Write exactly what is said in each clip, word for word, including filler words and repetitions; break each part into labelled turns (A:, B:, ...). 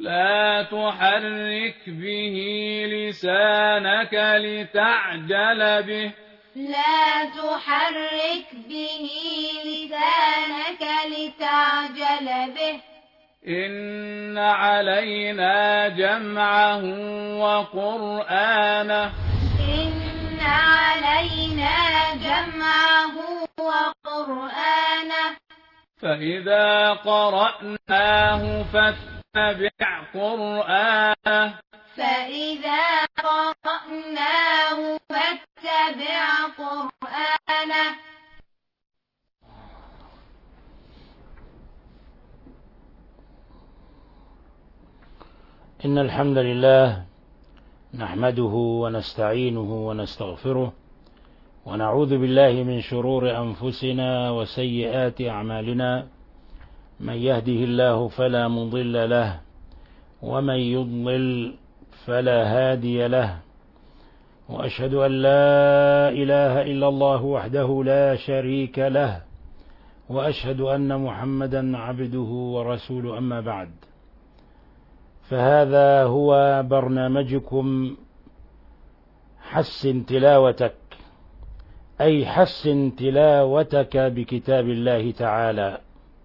A: لا تحرك به لسانك لتعجل به
B: لا تحرك به لسانك لتعجل به
A: إن علينا جمعه وقرآنه
B: إن علينا جمعه وقرآنه
A: فإذا قرأناه فاتبع قرآنه
B: فإذا قرأناه فاتبع قرآنه
C: إن الحمد لله نحمده ونستعينه ونستغفره ونعوذ بالله من شرور أنفسنا وسيئات أعمالنا من يهده الله فلا مضل له ومن يضلل فلا هادي له وأشهد أن لا إله إلا الله وحده لا شريك له وأشهد أن محمدا عبده ورسوله أما بعد فهذا هو برنامجكم حسن تلاوتك أي حسن تلاوتك بكتاب الله تعالى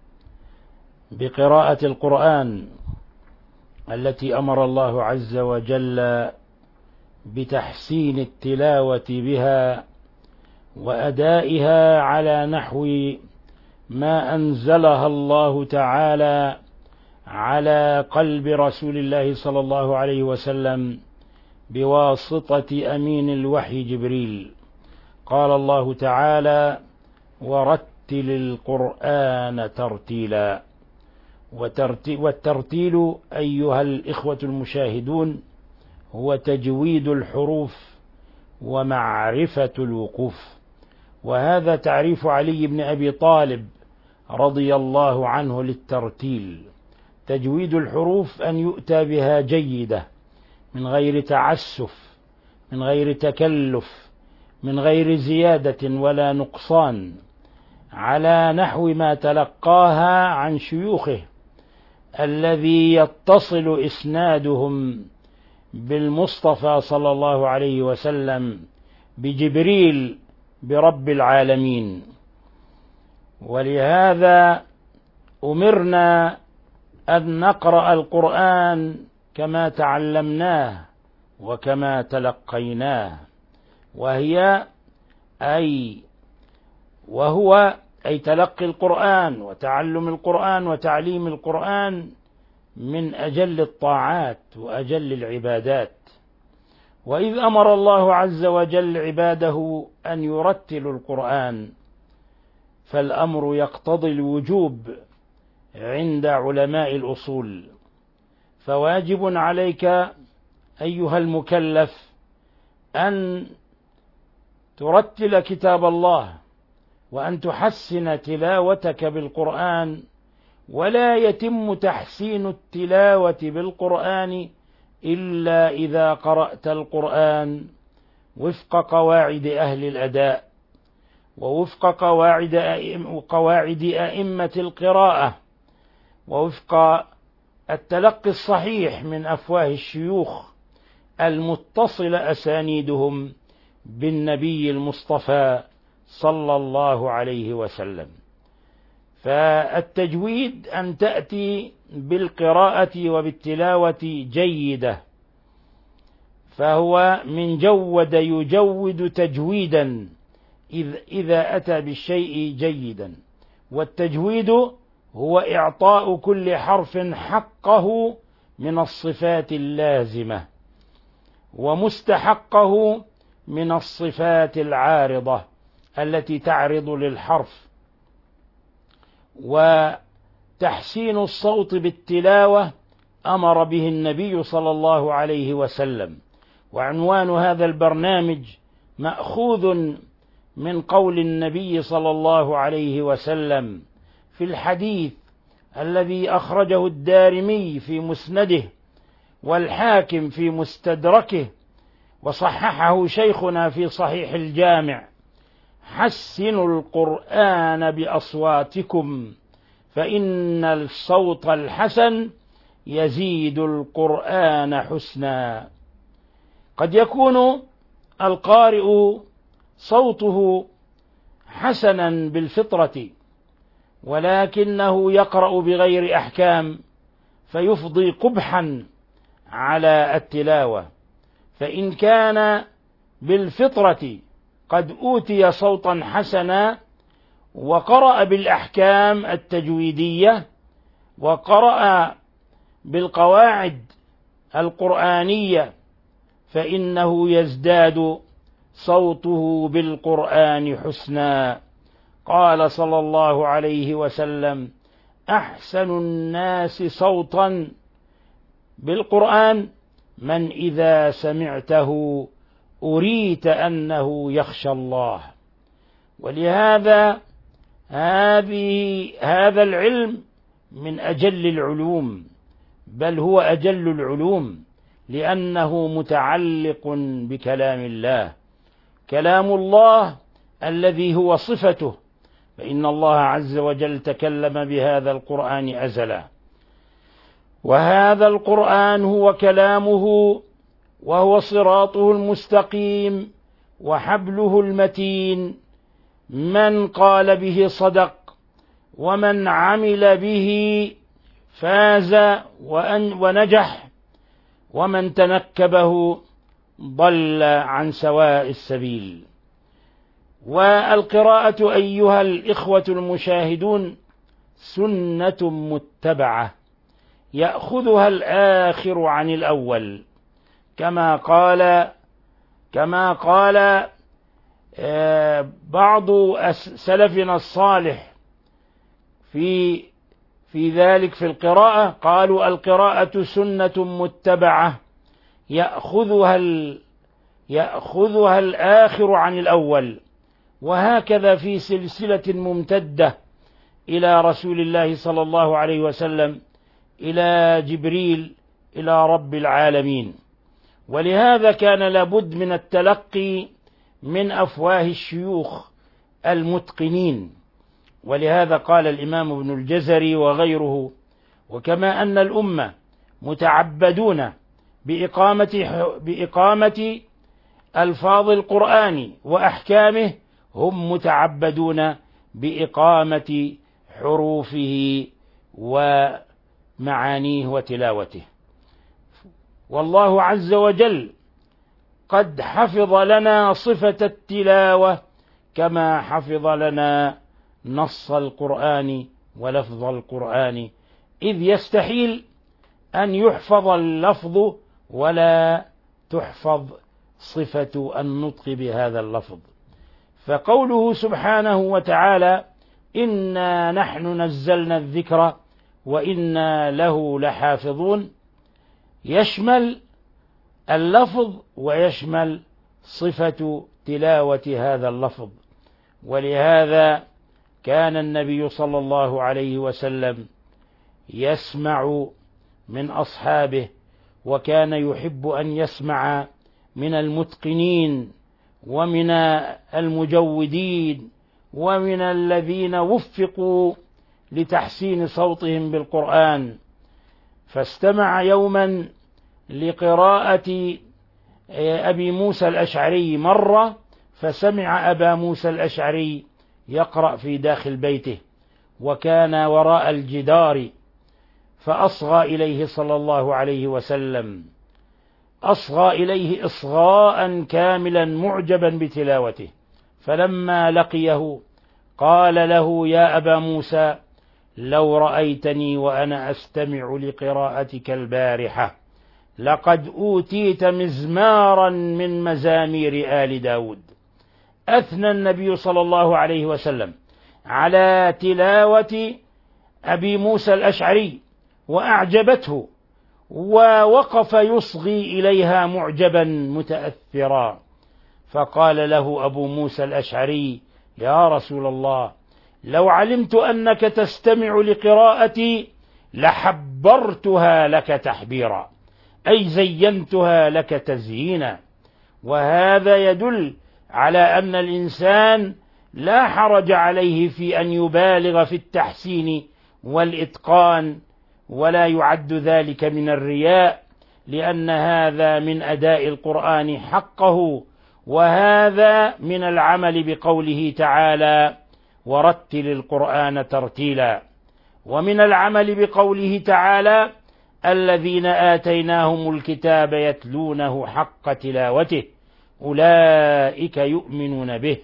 C: بقراءة القرآن التي أمر الله عز وجل بتحسين التلاوة بها وأدائها على نحو ما أنزلها الله تعالى على قلب رسول الله صلى الله عليه وسلم بواسطة أمين الوحي جبريل. قال الله تعالى: ورتل القرآن ترتيلا. والترتيل أيها الإخوة المشاهدون هو تجويد الحروف ومعرفة الوقوف، وهذا تعريف علي بن أبي طالب رضي الله عنه للترتيل: تجويد الحروف أن يؤتى بها جيدة من غير تعسف، من غير تكلف، من غير زيادة ولا نقصان، على نحو ما تلقاها عن شيوخه الذي يتصل إسنادهم بالمصطفى صلى الله عليه وسلم بجبريل برب العالمين. ولهذا أمرنا أن نقرأ القرآن كما تعلمناه وكما تلقيناه، وهي أي وهو أي تلقي القرآن وتعلم القرآن وتعليم القرآن من أجل الطاعات وأجل العبادات. وإذ أمر الله عز وجل عباده أن يرتلوا القرآن فالأمر يقتضي الوجوب عند علماء الأصول، فواجب عليك أيها المكلف أن ترتل كتاب الله وأن تحسن تلاوتك بالقرآن، ولا يتم تحسين التلاوة بالقرآن إلا إذا قرأت القرآن وفق قواعد أهل الأداء ووفق قواعد قواعد أئمة القراءة ووفق التلقي الصحيح من أفواه الشيوخ المتصل أسانيدهم بالنبي المصطفى صلى الله عليه وسلم. فالتجويد أن تأتي بالقراءة وبالتلاوة جيدة، فهو من جود يجود تجويدا إذا أتى بالشيء جيدا. والتجويد هو إعطاء كل حرف حقه من الصفات اللازمة ومستحقه من الصفات العارضة التي تعرض للحرف. وتحسين الصوت بالتلاوة أمر به النبي صلى الله عليه وسلم، وعنوان هذا البرنامج مأخوذ من قول النبي صلى الله عليه وسلم في الحديث الذي أخرجه الدارمي في مسنده والحاكم في مستدركه وصححه شيخنا في صحيح الجامع: حسنوا القرآن بأصواتكم فإن الصوت الحسن يزيد القرآن حسنا. قد يكون القارئ صوته حسنا بالفطرة، ولكنه يقرأ بغير أحكام فيفضي قبحا على التلاوة. فإن كان بالفطرة قد أوتي صوتا حسنا وقرأ بالأحكام التجويدية وقرأ بالقواعد القرآنية فإنه يزداد صوته بالقرآن حسنا. قال صلى الله عليه وسلم: أحسن الناس صوتا بالقرآن من إذا سمعته أريت أنه يخشى الله. ولهذا هذه هذا العلم من أجل العلوم، بل هو أجل العلوم، لأنه متعلق بكلام الله، كلام الله الذي هو صفته، فإن الله عز وجل تكلم بهذا القرآن أزلا، وهذا القرآن هو كلامه وهو صراطه المستقيم وحبله المتين. من قال به صدق، ومن عمل به فاز ونجح، ومن تنكبه ضل عن سواء السبيل. والقراءة أيها الإخوة المشاهدون سنة متبعة يأخذها الآخر عن الأول، كما قال كما قال بعض سلفنا الصالح في في ذلك في القراءة، قالوا: القراءة سنة متبعة يأخذها يأخذها الآخر عن الأول. وهكذا في سلسلة ممتدة إلى رسول الله صلى الله عليه وسلم، إلى جبريل، إلى رب العالمين. ولهذا كان لابد من التلقي من أفواه الشيوخ المتقنين. ولهذا قال الإمام ابن الجزري وغيره: وكما أن الأمة متعبدون بإقامة, بإقامة ألفاظ القرآن وأحكامه، هم متعبدون بإقامة حروفه ومعانيه وتلاوته. والله عز وجل قد حفظ لنا صفة التلاوة كما حفظ لنا نص القرآن ولفظ القرآن، إذ يستحيل أن يحفظ اللفظ ولا تحفظ صفة النطق بهذا اللفظ. فقوله سبحانه وتعالى: إنا نحن نزلنا الذكر وإنا له لحافظون، يشمل اللفظ ويشمل صفة تلاوة هذا اللفظ. ولهذا كان النبي صلى الله عليه وسلم يسمع من أصحابه، وكان يحب أن يسمع من المتقنين ومن المجودين ومن الذين وفقوا لتحسين صوتهم بالقرآن. فاستمع يوما لقراءة أبي موسى الأشعري مرة، فسمع أبا موسى الأشعري يقرأ في داخل بيته، وكان وراء الجدار، فأصغى إليه صلى الله عليه وسلم، أصغى إليه إصغاء كاملا معجبا بتلاوته. فلما لقيه قال له: يا أبا موسى، لو رأيتني وأنا أستمع لقراءتك البارحة لقد أوتيت مزمارا من مزامير آل داود. أثنى النبي صلى الله عليه وسلم على تلاوة أبي موسى الأشعري وأعجبته، ووقف يصغي إليها معجبا متأثرا. فقال له أبو موسى الأشعري: يا رسول الله، لو علمت أنك تستمع لقراءتي لحبرتها لك تحبيرا، أي زينتها لك تزيينا. وهذا يدل على أن الإنسان لا حرج عليه في أن يبالغ في التحسين والإتقان ولا يعد ذلك من الرياء، لأن هذا من أداء القرآن حقه، وهذا من العمل بقوله تعالى ورتل القرآن ترتيلا، ومن العمل بقوله تعالى الذين آتيناهم الكتاب يتلونه حق تلاوته أولئك يؤمنون به.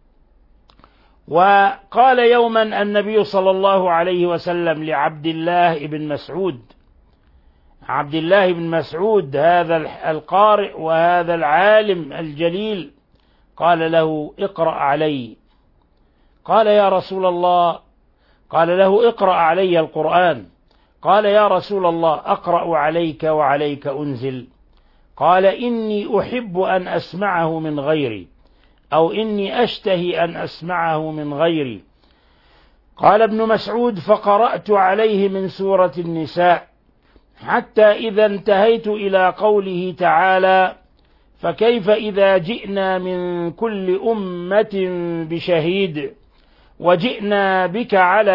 C: وقال يوما النبي صلى الله عليه وسلم لعبد الله بن مسعود، عبد الله بن مسعود هذا القارئ وهذا العالم الجليل، قال له اقرأ علي. قال يا رسول الله، قال له اقرأ علي القرآن. قال يا رسول الله أقرأ عليك وعليك أنزل. قال إني أحب أن أسمعه من غيري، أو إني أشتهي أن أسمعه من غيري. قال ابن مسعود فقرأت عليه من سورة النساء حتى إذا انتهيت إلى قوله تعالى فكيف إذا جئنا من كل أمة بشهيد وجئنا بك على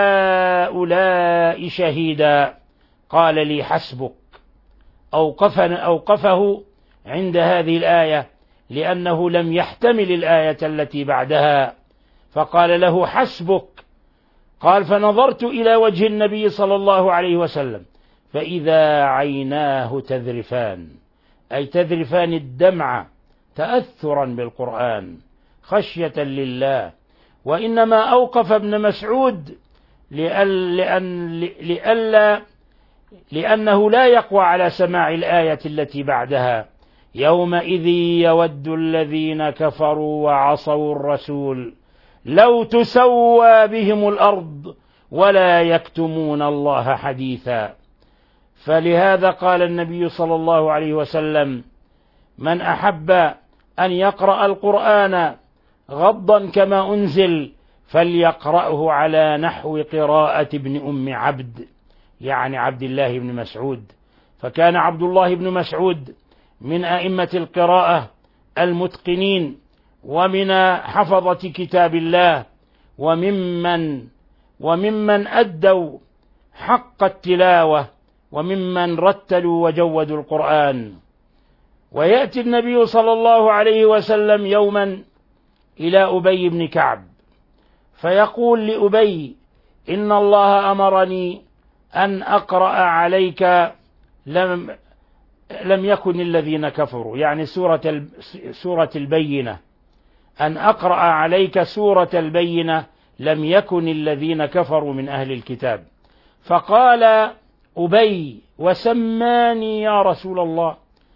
C: هؤلاء شهيدا. قال لي حسبك. أوقفه عند هذه الآية لأنه لم يحتمل الآية التي بعدها، فقال له حسبك. قال فنظرت إلى وجه النبي صلى الله عليه وسلم فإذا عيناه تذرفان، أي تذرفان الدمع تأثرا بالقرآن خشية لله. وإنما أوقف ابن مسعود لأن لألا لأنه لا يقوى على سماع الآية التي بعدها يومئذ يود الذين كفروا وعصوا الرسول لو تسوى بهم الأرض ولا يكتمون الله حديثا. فلهذا قال النبي صلى الله عليه وسلم من أحب أن يقرأ القرآن غضا كما أنزل فليقرأه على نحو قراءة ابن أم عبد، يعني عبد الله بن مسعود. فكان عبد الله بن مسعود من أئمة القراءة المتقنين ومن حفظة كتاب الله وممن وممن أدوا حق التلاوة وممن رتلوا وجودوا القرآن. ويأتي النبي صلى الله عليه وسلم يوما إلى أبي بن كعب فيقول لأبي إن الله أمرني أن أقرأ عليك لم, لم يكن الذين كفروا، يعني سورة, سورة البينة، أن أقرأ عليك سورة البينة لم يكن الذين كفروا من أهل الكتاب. فقال أبي وسماني يا رسول الله،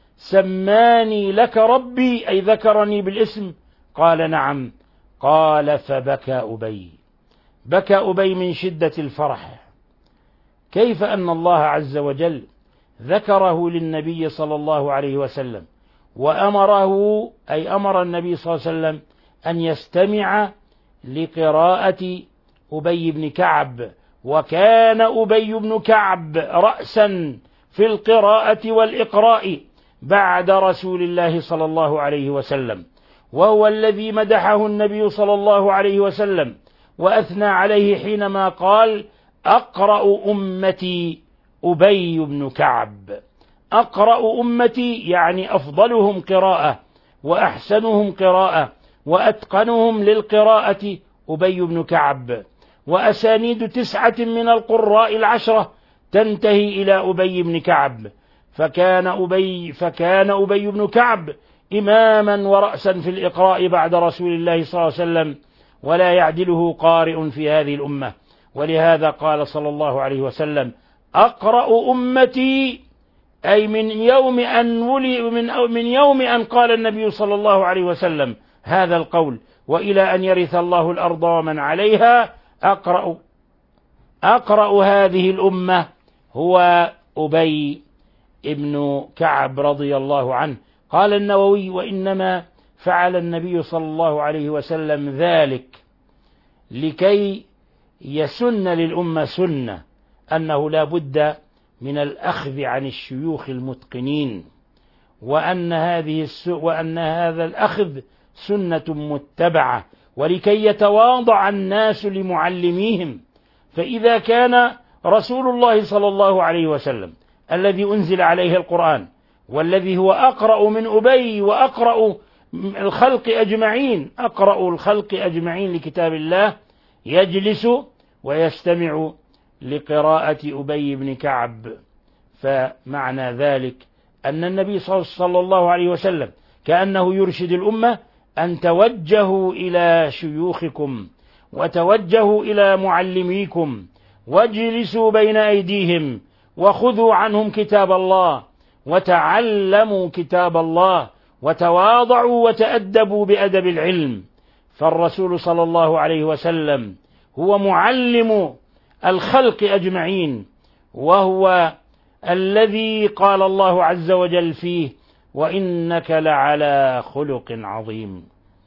C: سماني لك ربي أي ذكرني بالاسم؟ قال نعم. قال فبكى أبي، بكى أبي من شدة الفرح. كيف أن الله عز وجل ذكره للنبي صلى الله عليه وسلم وأمره أي أمر النبي صلى الله عليه وسلم أن يستمع لقراءة أبي بن كعب، وكان أبي بن كعب رأسا في القراءة والإقراء بعد رسول الله صلى الله عليه وسلم، وهو الذي مدحه النبي صلى الله عليه وسلم وأثنى عليه حينما قال أقرأ أمتي أبي بن كعب. أقرأ أمتي يعني أفضلهم قراءة وأحسنهم قراءة وأتقنهم للقراءة أبي بن كعب. وأسانيد تسعة من القراء العشرة تنتهي إلى أبي بن كعب، فكان أبي, فكان أبي بن كعب إماما ورأسا في الإقراء بعد رسول الله صلى الله عليه وسلم، ولا يعدله قارئ في هذه الأمة. ولهذا قال صلى الله عليه وسلم أقرأ أمتي، أي من يوم أن ولي من, من يوم أن قال النبي صلى الله عليه وسلم هذا القول وإلى أن يرث الله الأرض ومن عليها أقرأ أقرأ هذه الأمة هو أبي ابن كعب رضي الله عنه. قال النووي وإنما فعل النبي صلى الله عليه وسلم ذلك لكي يسن للأمة سنة أنه لا بد من الأخذ عن الشيوخ المتقنين، وأن هذه وأن هذا الأخذ سنة متبعة، ولكي يتواضع الناس لمعلميهم. فإذا كان رسول الله صلى الله عليه وسلم الذي أنزل عليه القرآن، والذي هو أقرأ من أبي وأقرأ الخلق أجمعين، أقرأ الخلق أجمعين لكتاب الله، يجلس ويستمع لقراءة أبي بن كعب. فمعنى ذلك أن النبي صلى الله عليه وسلم كأنه يرشد الأمة أن توجهوا إلى شيوخكم وتوجهوا إلى معلميكم واجلسوا بين أيديهم وخذوا عنهم كتاب الله وتعلموا كتاب الله وتواضعوا وتأدبوا بأدب العلم. فالرسول صلى الله عليه وسلم هو معلم الخلق أجمعين، وهو الذي قال الله عز وجل فيه: وإنك لعلى خلق عظيم.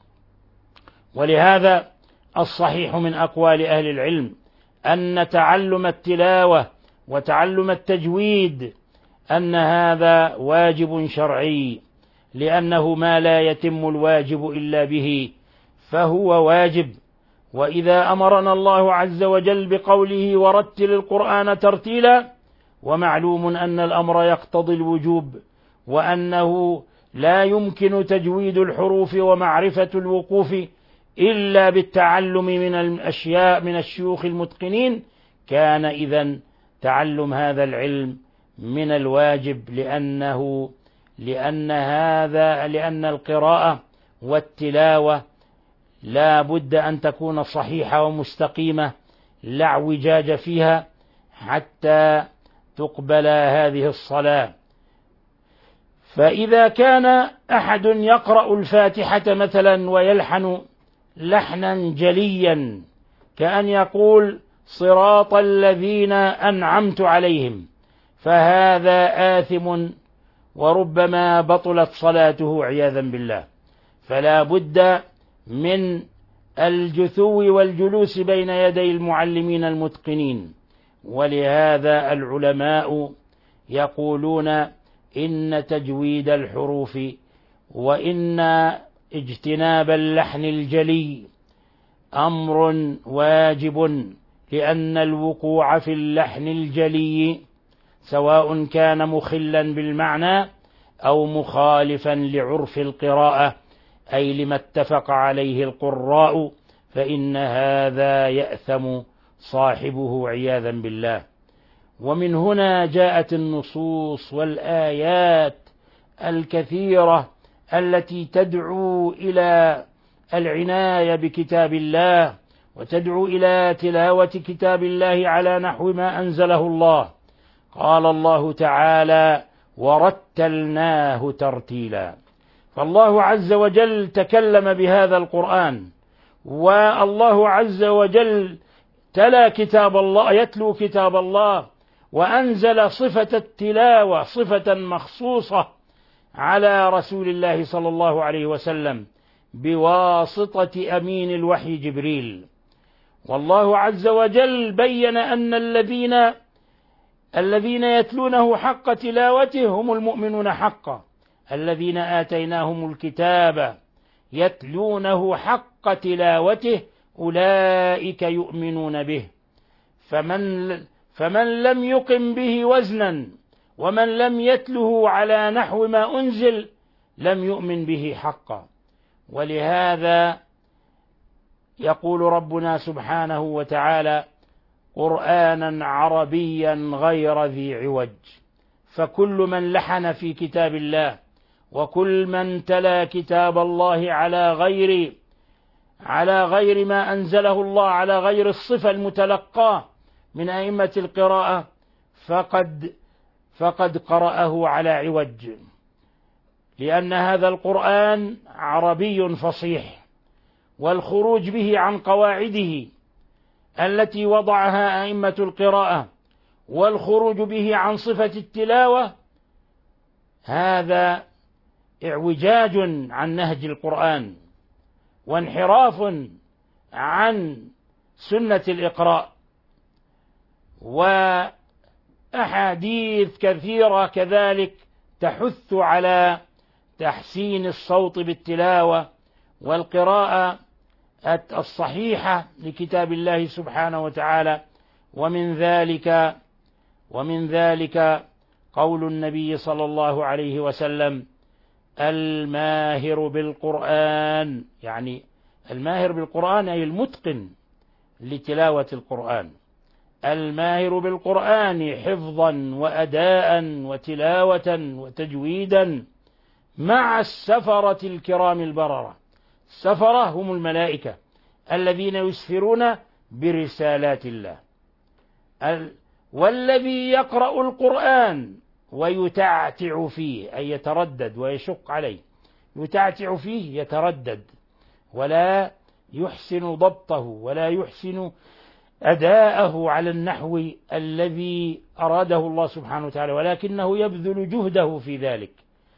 C: ولهذا الصحيح من أقوال أهل العلم أن تعلم التلاوة وتعلم التجويد أن هذا واجب شرعي، لأنه ما لا يتم الواجب إلا به فهو واجب. وإذا أمرنا الله عز وجل بقوله: ورتل القرآن ترتيلا، ومعلوم أن الأمر يقتضي الوجوب، وأنه لا يمكن تجويد الحروف ومعرفة الوقوف إلا بالتعلم من الأشياء من الشيوخ المتقنين، كان إذن تعلم هذا العلم من الواجب، لأنه لأن هذا لأن القراءة والتلاوة لا بد أن تكون صحيحة ومستقيمة لا اعوجاج فيها حتى تقبل هذه الصلاة. فإذا كان أحد يقرأ الفاتحة مثلا ويلحن لحنا جليا كأن يقول: صراط الذين أنعمت عليهم، فهذا آثم وربما بطلت صلاته عياذا بالله. فلا بد من الجثو والجلوس بين يدي المعلمين المتقنين. ولهذا العلماء يقولون إن تجويد الحروف وإن اجتناب اللحن الجلي أمر واجب، لأن الوقوع في اللحن الجلي سواء كان مخلا بالمعنى أو مخالفا لعرف القراءة، أي لما اتفق عليه القراء، فإن هذا يأثم صاحبه عياذا بالله. ومن هنا جاءت النصوص والآيات الكثيرة التي تدعو إلى العناية بكتاب الله وتدعو إلى تلاوة كتاب الله على نحو ما أنزله الله. قال الله تعالى: ورتلناه ترتيلا. فالله عز وجل تكلم بهذا القرآن، والله عز وجل تلا كتاب الله يتلو كتاب الله، وأنزل صفة التلاوة صفة مخصوصة على رسول الله صلى الله عليه وسلم بواسطة أمين الوحي جبريل. والله عز وجل بين أن الذين الذين يتلونه حق تلاوته هم المؤمنون حقا، الذين آتيناهم الكتاب يتلونه حق تلاوته أولئك يؤمنون به. فمن فمن لم يقم به وزنا ومن لم يتله على نحو ما أنزل لم يؤمن به حقا. ولهذا يقول ربنا سبحانه وتعالى: قرآنا عربيا غير ذي عوج. فكل من لحن في كتاب الله وكل من تلا كتاب الله على غير على غير ما أنزله الله، على غير الصفة المتلقاة من أئمة القراءة، فقد فقد قرأه على عوج، لأن هذا القرآن عربي فصيح، والخروج به عن قواعده التي وضعها أئمة القراءة والخروج به عن صفة التلاوة هذا اعوجاج عن نهج القرآن وانحراف عن سنة الإقراء. وأحاديث كثيرة كذلك تحث على تحسين الصوت بالتلاوة والقراءة الصحيحة لكتاب الله سبحانه وتعالى. ومن ذلك ومن ذلك قول النبي صلى الله عليه وسلم: الماهر بالقرآن، يعني الماهر بالقرآن أي المتقن لتلاوة القرآن، الماهر بالقرآن حفظا وأداء وتلاوة وتجويدا مع السفرة الكرام البررة. السفرة هم الملائكة الذين يسفرون برسالات الله. والذي يقرأ القرآن ويتعتع فيه أي يتردد ويشق عليه، يتعتع فيه يتردد ولا يحسن ضبطه ولا يحسن أداءه على النحو الذي أراده الله سبحانه وتعالى، ولكنه يبذل جهده في ذلك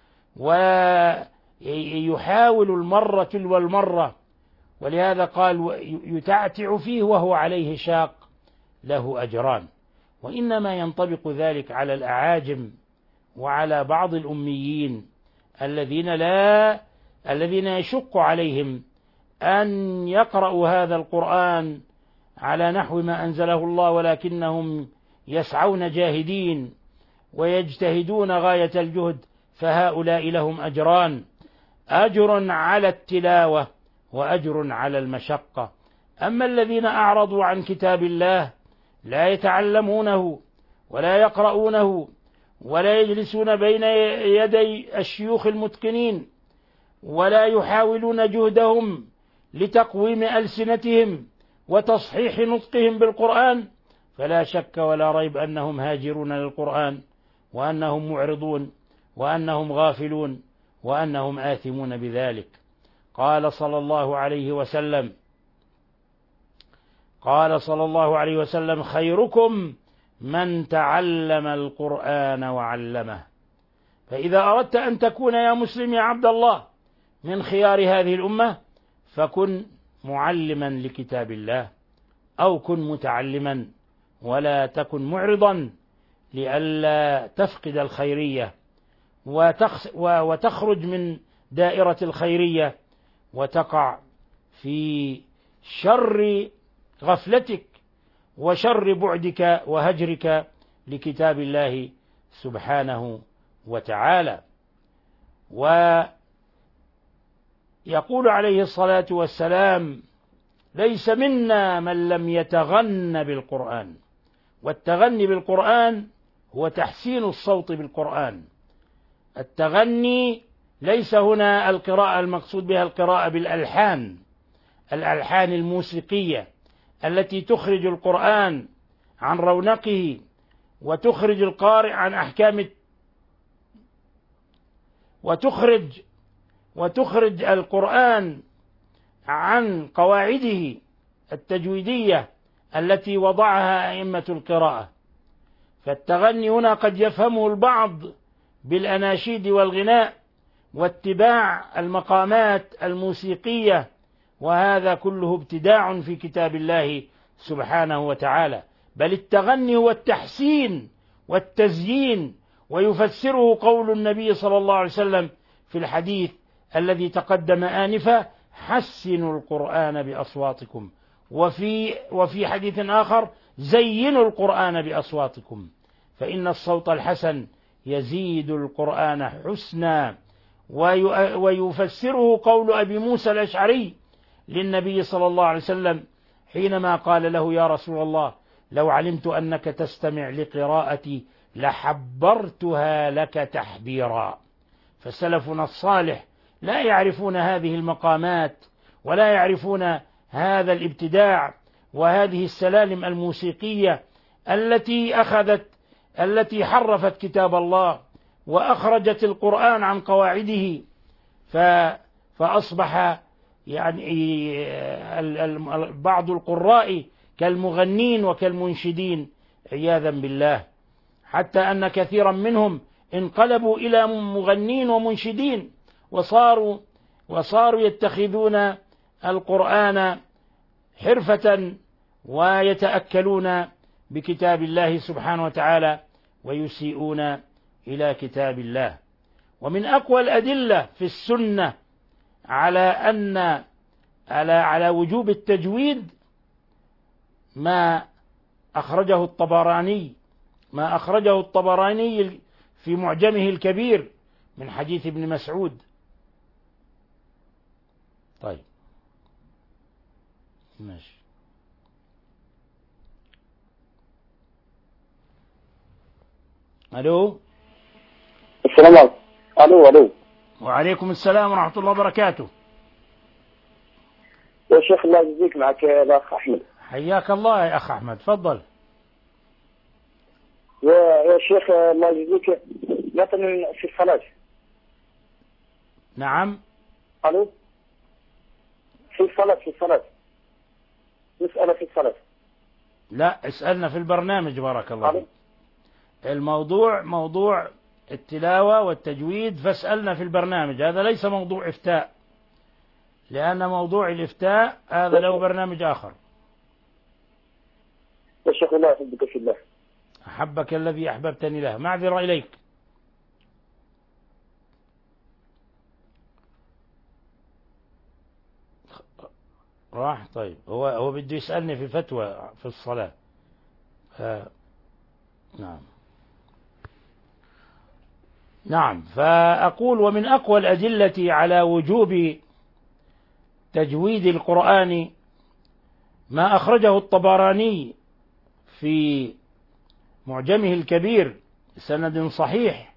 C: ويحاول المرة تلو المرة، ولهذا قال يتعتع فيه وهو عليه شاق له أجران. وإنما ينطبق ذلك على الأعاجم وعلى بعض الأميين الذين لا الذين يشق عليهم أن يقرأوا هذا القرآن على نحو ما أنزله الله، ولكنهم يسعون جاهدين ويجتهدون غاية الجهد، فهؤلاء لهم أجران: أجر على التلاوة وأجر على المشقة. أما الذين أعرضوا عن كتاب الله لا يتعلمونه ولا يقرؤونه ولا يجلسون بين يدي الشيوخ المتقنين ولا يحاولون جهدهم لتقويم ألسنتهم وتصحيح نطقهم بالقرآن، فلا شك ولا ريب أنهم هاجرون للقرآن، وأنهم معرضون، وأنهم غافلون، وأنهم آثمون بذلك. قال صلى الله عليه وسلم قال صلى الله عليه وسلم: خيركم من تعلم القرآن وعلمه. فإذا أردت أن تكون يا مسلم يا عبد الله من خيار هذه الأمة فكن معلما لكتاب الله، أو كن متعلما، ولا تكن معرضا لئلا تفقد الخيرية وتخرج من دائرة الخيرية وتقع في شر غفلتك وشر بعدك وهجرك لكتاب الله سبحانه وتعالى. ويقول عليه الصلاة والسلام: ليس منا من لم يتغن بالقرآن. والتغني بالقرآن هو تحسين الصوت بالقرآن. التغني ليس هنا القراءة المقصود بها القراءة بالألحان، الألحان الموسيقية التي تخرج القرآن عن رونقه وتخرج القارئ عن أحكام وتخرج وتخرج القرآن عن قواعده التجويدية التي وضعها أئمة القراءة. فالتغني هنا قد يفهمه البعض بالأناشيد والغناء واتباع المقامات الموسيقية، وهذا كله ابتداع في كتاب الله سبحانه وتعالى. بل التغني هو التحسين والتزيين، ويفسره قول النبي صلى الله عليه وسلم في الحديث الذي تقدم آنفا: حسنوا القرآن بأصواتكم، وفي وفي حديث آخر: زينوا القرآن بأصواتكم، فإن الصوت الحسن يزيد القرآن حسنا. ويفسره قول أبي موسى الأشعري للنبي صلى الله عليه وسلم حينما قال له: يا رسول الله، لو علمت أنك تستمع لقراءتي لحبرتها لك تحبيرا. فسلفنا الصالح لا يعرفون هذه المقامات ولا يعرفون هذا الابتداع وهذه السلالم الموسيقية التي أخذت التي حرفت كتاب الله وأخرجت القرآن عن قواعده، فأصبح يعني بعض القراء كالمغنين وكالمنشدين عياذا بالله، حتى أن كثيرا منهم انقلبوا إلى مغنين ومنشدين وصاروا وصاروا يتخذون القرآن حرفة ويتأكلون بكتاب الله سبحانه وتعالى ويسيئون إلى كتاب الله. ومن أقوى الأدلة في السنة على أن على على وجوب التجويد ما أخرجه الطبراني ما أخرجه الطبراني في معجمه الكبير من حديث ابن مسعود. طيب ماشي. ألو
D: السلام عليكم. ألو ألو.
C: وعليكم السلام ورحمة الله وبركاته.
D: يا شيخ الله يجزيك، معك الأخ أحمد.
C: حياك الله يا أخ أحمد، تفضل.
D: يا يا شيخ الله يجزيك، مثلا في الصلاة.
C: نعم.
D: ألو. في الصلاة في الصلاة مسألة في الصلاة.
C: لا، اسألنا في البرنامج بارك الله
D: ألو.
C: فيك. الموضوع موضوع التلاوة والتجويد، فاسألنا في البرنامج. هذا ليس موضوع إفتاء، لأن موضوع الإفتاء هذا له برنامج آخر.
D: يا شيخ الله يحبك في الله.
C: أحبك الذي أحببتني له. معذرة إليك. راح. طيب هو هو بده يسألني في فتوى في الصلاة. آه. نعم نعم. فأقول ومن أقوى الأدلة على وجوب تجويد القرآن ما أخرجه الطبراني في معجمه الكبير سند صحيح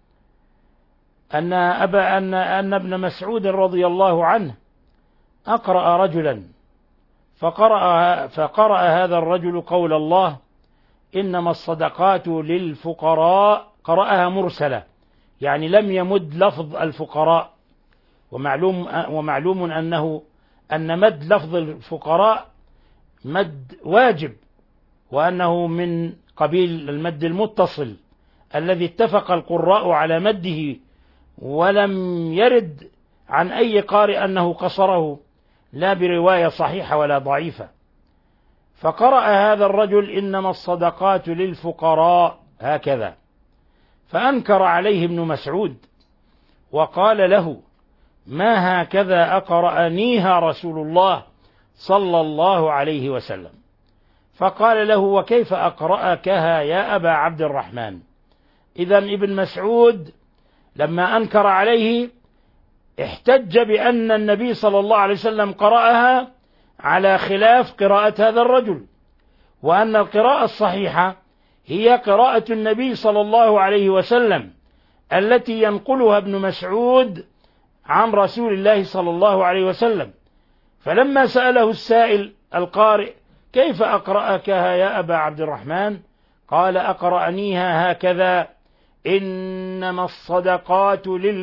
C: أن أبا أن أن ابن مسعود رضي الله عنه أقرأ رجلا فقرأ فقرأ هذا الرجل قول الله إنما الصدقات للفقراء، قرأها مرسلة، يعني لم يمد لفظ الفقراء. ومعلوم ومعلوم أنه أن مد لفظ الفقراء مد واجب، وأنه من قبيل المد المتصل الذي اتفق القراء على مده، ولم يرد عن أي قارئ أنه قصره، لا برواية صحيحة ولا ضعيفة. فقرأ هذا الرجل إنما الصدقات للفقراء هكذا، فأنكر عليه ابن مسعود وقال له ما هكذا أقرأنيها رسول الله صلى الله عليه وسلم. فقال له وكيف أقرأكها يا أبا عبد الرحمن؟ إذن ابن مسعود لما أنكر عليه احتج بأن النبي صلى الله عليه وسلم قرأها على خلاف قراءة هذا الرجل، وأن القراءة الصحيحة هي قراءة النبي صلى الله عليه وسلم التي ينقلها ابن مسعود عن رسول الله صلى الله عليه وسلم. فلما سأله السائل القارئ كيف أقرأكها يا أبا عبد الرحمن؟ قال أقرأنيها هكذا إنما الصدقات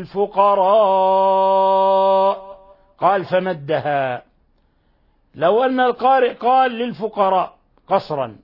C: للفقراء. قال فمدها. لو أن القارئ قال للفقراء قصرا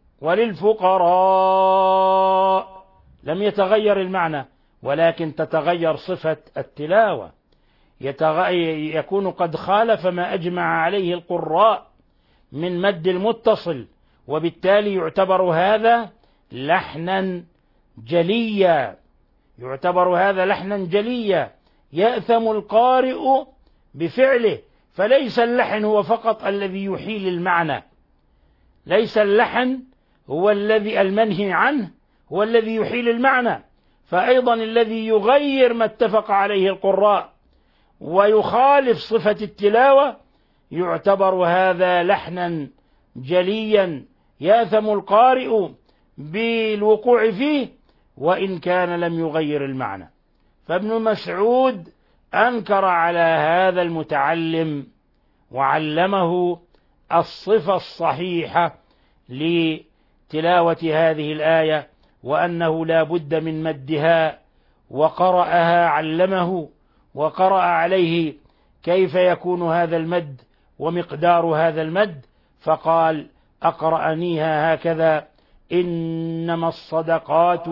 C: وللفقراء لم يتغير المعنى، ولكن تتغير صفة التلاوة، يكون قد خالف ما أجمع عليه القراء من مد المتصل، وبالتالي يعتبر هذا لحنا جليا، يعتبر هذا لحنا جليا يأثم القارئ بفعله. فليس اللحن هو فقط الذي يحيل المعنى، ليس اللحن هو الذي المنهي عنه هو الذي يحيل المعنى، فأيضا الذي يغير ما اتفق عليه القراء ويخالف صفة التلاوة يعتبر هذا لحنا جليا يأثم القارئ بالوقوع فيه وإن كان لم يغير المعنى. فابن مسعود أنكر على هذا المتعلم وعلمه الصفة الصحيحة لتلاوة هذه الآية، وأنه لا بد من مدها، وقرأها علمه وقرأ عليه كيف يكون هذا المد ومقدار هذا المد، فقال أقرأنيها هكذا إنما الصدقات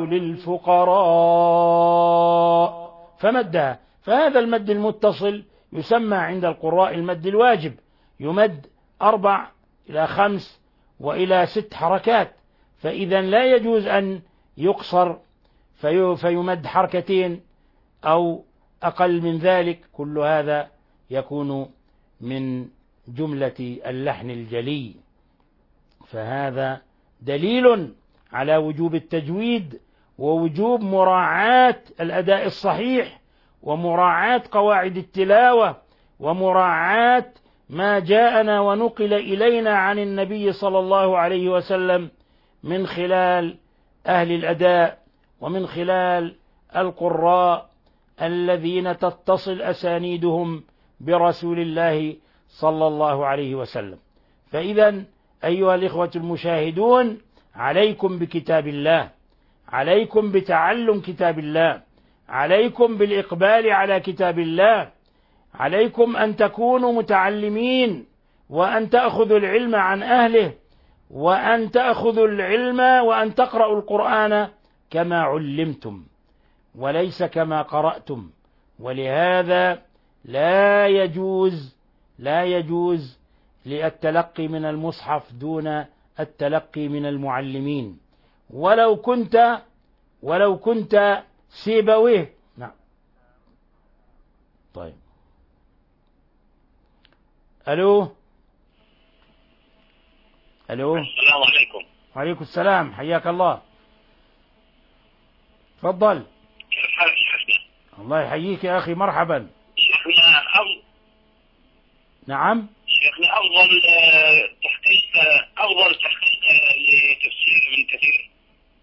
C: للفقراء فمدها. فهذا المد المتصل يسمى عند القراء المد الواجب، يمد أربع إلى خمس وإلى ست حركات، فإذا لا يجوز أن يقصر في فيمد حركتين أو أقل من ذلك. كل هذا يكون من جملة اللحن الجلي، فهذا دليل على وجوب التجويد ووجوب مراعاة الأداء الصحيح ومراعاة قواعد التلاوة ومراعاة ما جاءنا ونقل إلينا عن النبي صلى الله عليه وسلم من خلال أهل الأداء ومن خلال القراء الذين تتصل أسانيدهم برسول الله صلى الله عليه وسلم. فإذا أيها الإخوة المشاهدون، عليكم بكتاب الله، عليكم بتعلم كتاب الله، عليكم بالإقبال على كتاب الله، عليكم أن تكونوا متعلمين وأن تأخذوا العلم عن أهله، وأن تأخذوا العلم وأن تقرأوا القرآن كما علمتم وليس كما قرأتم. ولهذا لا يجوز لا يجوز للتلقي من المصحف دون التلقي من المعلمين، ولو كنت ولو كنت سيبويه. نعم. طيب. ألو ألو
E: السلام عليكم.
C: وعليكم السلام، حياك الله، تفضل.
E: كيف حالك شيخنا؟
C: الله يحييك يا أخي، مرحبا.
E: شيخنا أفضل
C: نعم
E: شيخنا أفضل تحقيق أفضل تحقيق لتفسير ابن كثير.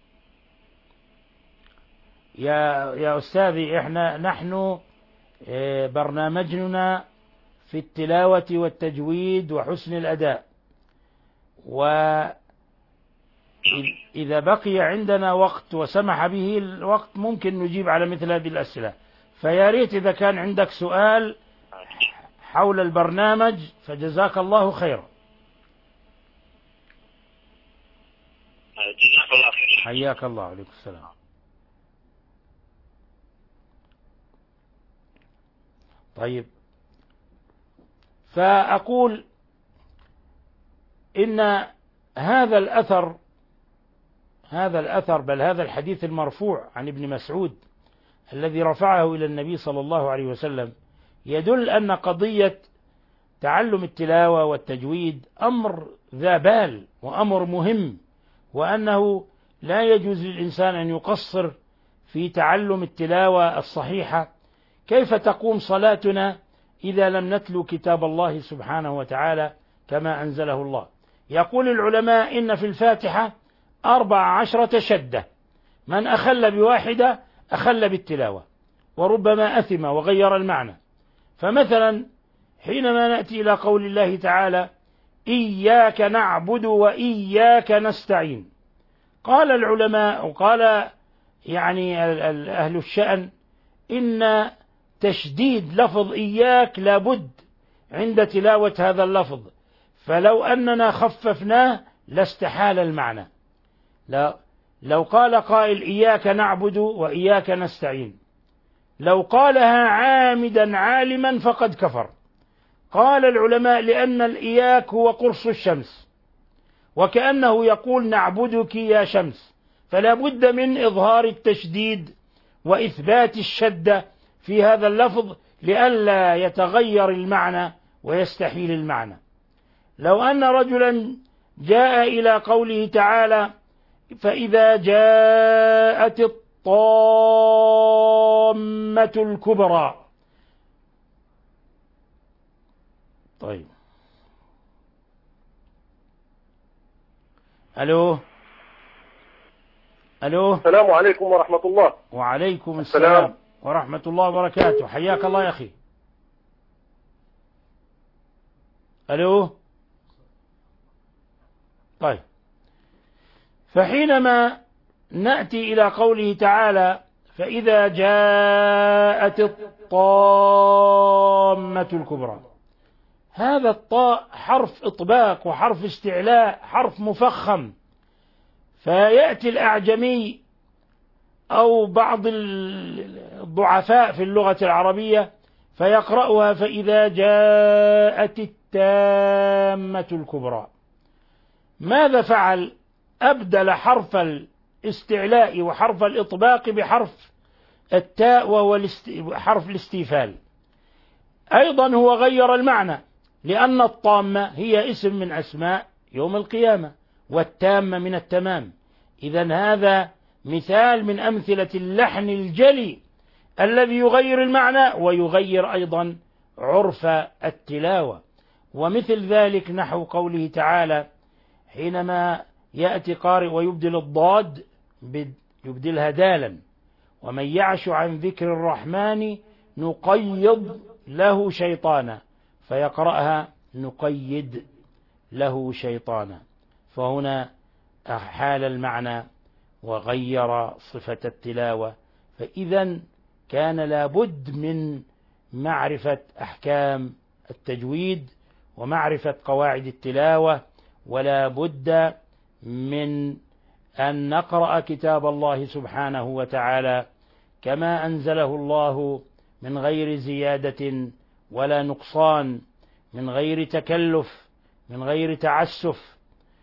C: يا يا أستاذي، إحنا نحن برنامجنا في التلاوة والتجويد وحسن الأداء، وإذا بقي عندنا وقت وسمح به الوقت ممكن نجيب على مثل هذه الأسئلة. فيا ريت إذا كان عندك سؤال حول البرنامج فجزاك الله خيرا.
E: جزاك الله خير.
C: حياك الله. عليكم السلام. طيب، فأقول إن هذا الأثر هذا الأثر بل هذا الحديث المرفوع عن ابن مسعود الذي رفعه إلى النبي صلى الله عليه وسلم يدل أن قضية تعلم التلاوة والتجويد أمر ذا بال وأمر مهم، وأنه لا يجوز للإنسان أن يقصر في تعلم التلاوة الصحيحة. كيف تقوم صلاتنا إذا لم نتلو كتاب الله سبحانه وتعالى كما أنزله الله؟ يقول العلماء إن في الفاتحة أربع عشرة شدة، من أخل بواحدة أخل بالتلاوة وربما أثم وغير المعنى. فمثلا حينما نأتي إلى قول الله تعالى إياك نعبد وإياك نستعين، قال العلماء وقال يعني أهل الشأن إن تشديد لفظ إياك لابد عند تلاوة هذا اللفظ، فلو أننا خففناه لاستحال المعنى. لا لو قال قائل إياك نعبد وإياك نستعين، لو قالها عامدا عالما فقد كفر. قال العلماء لأن الإياك هو قرص الشمس، وكأنه يقول نعبدك يا شمس، فلا بد من إظهار التشديد وإثبات الشدة في هذا اللفظ لئلا يتغير المعنى ويستحيل المعنى. لو أن رجلا جاء إلى قوله تعالى فإذا جاءت الطامة الكبرى، طيب ألو ألو
F: السلام عليكم ورحمة الله.
C: وعليكم السلام, السلام ورحمة الله وبركاته، حياك الله يا أخي. ألو طيب، فحينما نأتي إلى قوله تعالى فإذا جاءت الطامة الكبرى، هذا الطاء حرف إطباق وحرف استعلاء، حرف مفخم، فيأتي الأعجمي أو بعض الضعفاء في اللغة العربية فيقرأها فإذا جاءت التامة الكبرى. ماذا فعل؟ أبدل حرف الاستعلاء وحرف الإطباق بحرف التاء وهو حرف الاستيفال. أيضا هو غير المعنى، لأن الطامة هي اسم من أسماء يوم القيامة، والتامة من التمام. إذن هذا مثال من أمثلة اللحن الجلي الذي يغير المعنى ويغير أيضا عرف التلاوة. ومثل ذلك نحو قوله تعالى حينما يأتي قارئ ويبدل الضاد يبدلها دالا: ومن يعش عن ذكر الرحمن نقيض له شيطانا، فيقرأها نقيد له شيطانا. فهنا حال المعنى وغير صفة التلاوة. فإذا كان لابد من معرفة أحكام التجويد ومعرفة قواعد التلاوة، ولا بد من أن نقرأ كتاب الله سبحانه وتعالى كما أنزله الله من غير زيادة ولا نقصان، من غير تكلف، من غير تعسف.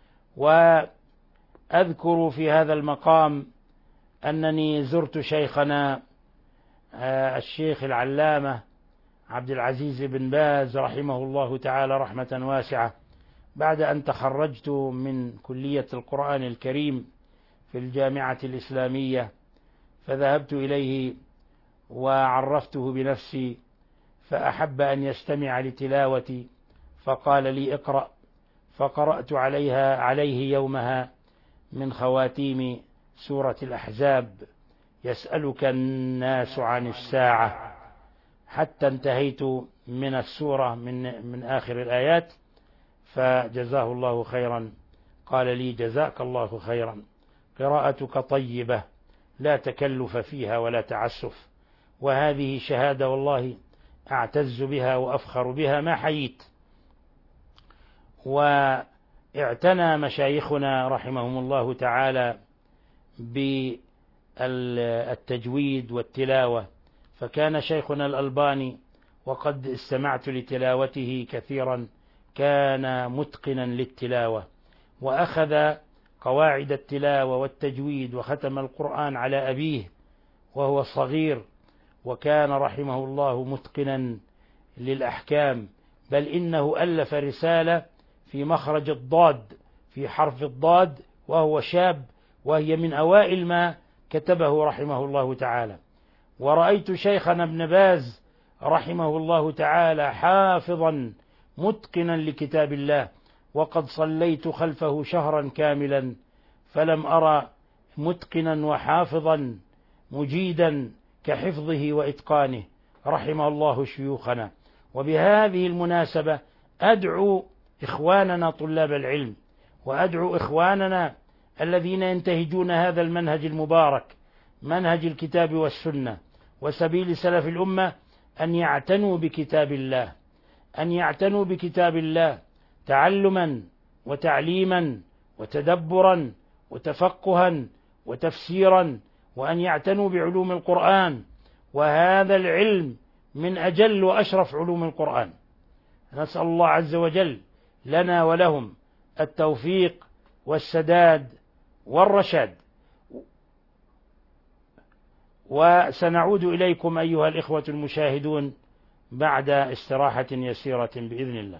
C: وأذكر في هذا المقام أنني زرت شيخنا الشيخ العلامة عبد العزيز بن باز رحمه الله تعالى رحمة واسعة بعد أن تخرجت من كلية القرآن الكريم في الجامعة الإسلامية، فذهبت إليه وعرفته بنفسي، فأحب أن يستمع لتلاوتي فقال لي: اقرأ. فقرأت عليها عليه يومها من خواتيم سورة الأحزاب: يسألك الناس عن الساعة، حتى انتهيت من السورة من من آخر الآيات. فجزاه الله خيرا، قال لي: جزاك الله خيرا، قراءتك طيبة لا تكلف فيها ولا تعسف، وهذه شهادة والله أعتز بها وأفخر بها ما حييت. واعتنى مشايخنا رحمهم الله تعالى بالتجويد والتلاوة، فكان شيخنا الألباني وقد استمعت لتلاوته كثيرا كان متقنا للتلاوة، وأخذ قواعد التلاوة والتجويد وختم القرآن على أبيه وهو صغير، وكان رحمه الله متقنا للأحكام، بل إنه ألف رسالة في مخرج الضاد في حرف الضاد وهو شاب، وهي من أوائل ما كتبه رحمه الله تعالى. ورأيت شيخنا ابن باز رحمه الله تعالى حافظا متقنا لكتاب الله، وقد صليت خلفه شهرا كاملا فلم أرى متقنا وحافظا مجيدا كحفظه وإتقانه، رحمه الله شيوخنا. وبهذه المناسبة أدعو إخواننا طلاب العلم وأدعو إخواننا الذين ينتهجون هذا المنهج المبارك، منهج الكتاب والسنة وسبيل سلف الأمة، أن يعتنوا بكتاب الله، أن يعتنوا بكتاب الله تعلما وتعليما وتدبرا وتفقها وتفسيرا، وأن يعتنوا بعلوم القرآن، وهذا العلم من أجل وأشرف علوم القرآن. نسأل الله عز وجل لنا ولهم التوفيق والسداد والرشاد. وسنعود إليكم أيها الإخوة المشاهدون بعد استراحة يسيرة بإذن الله.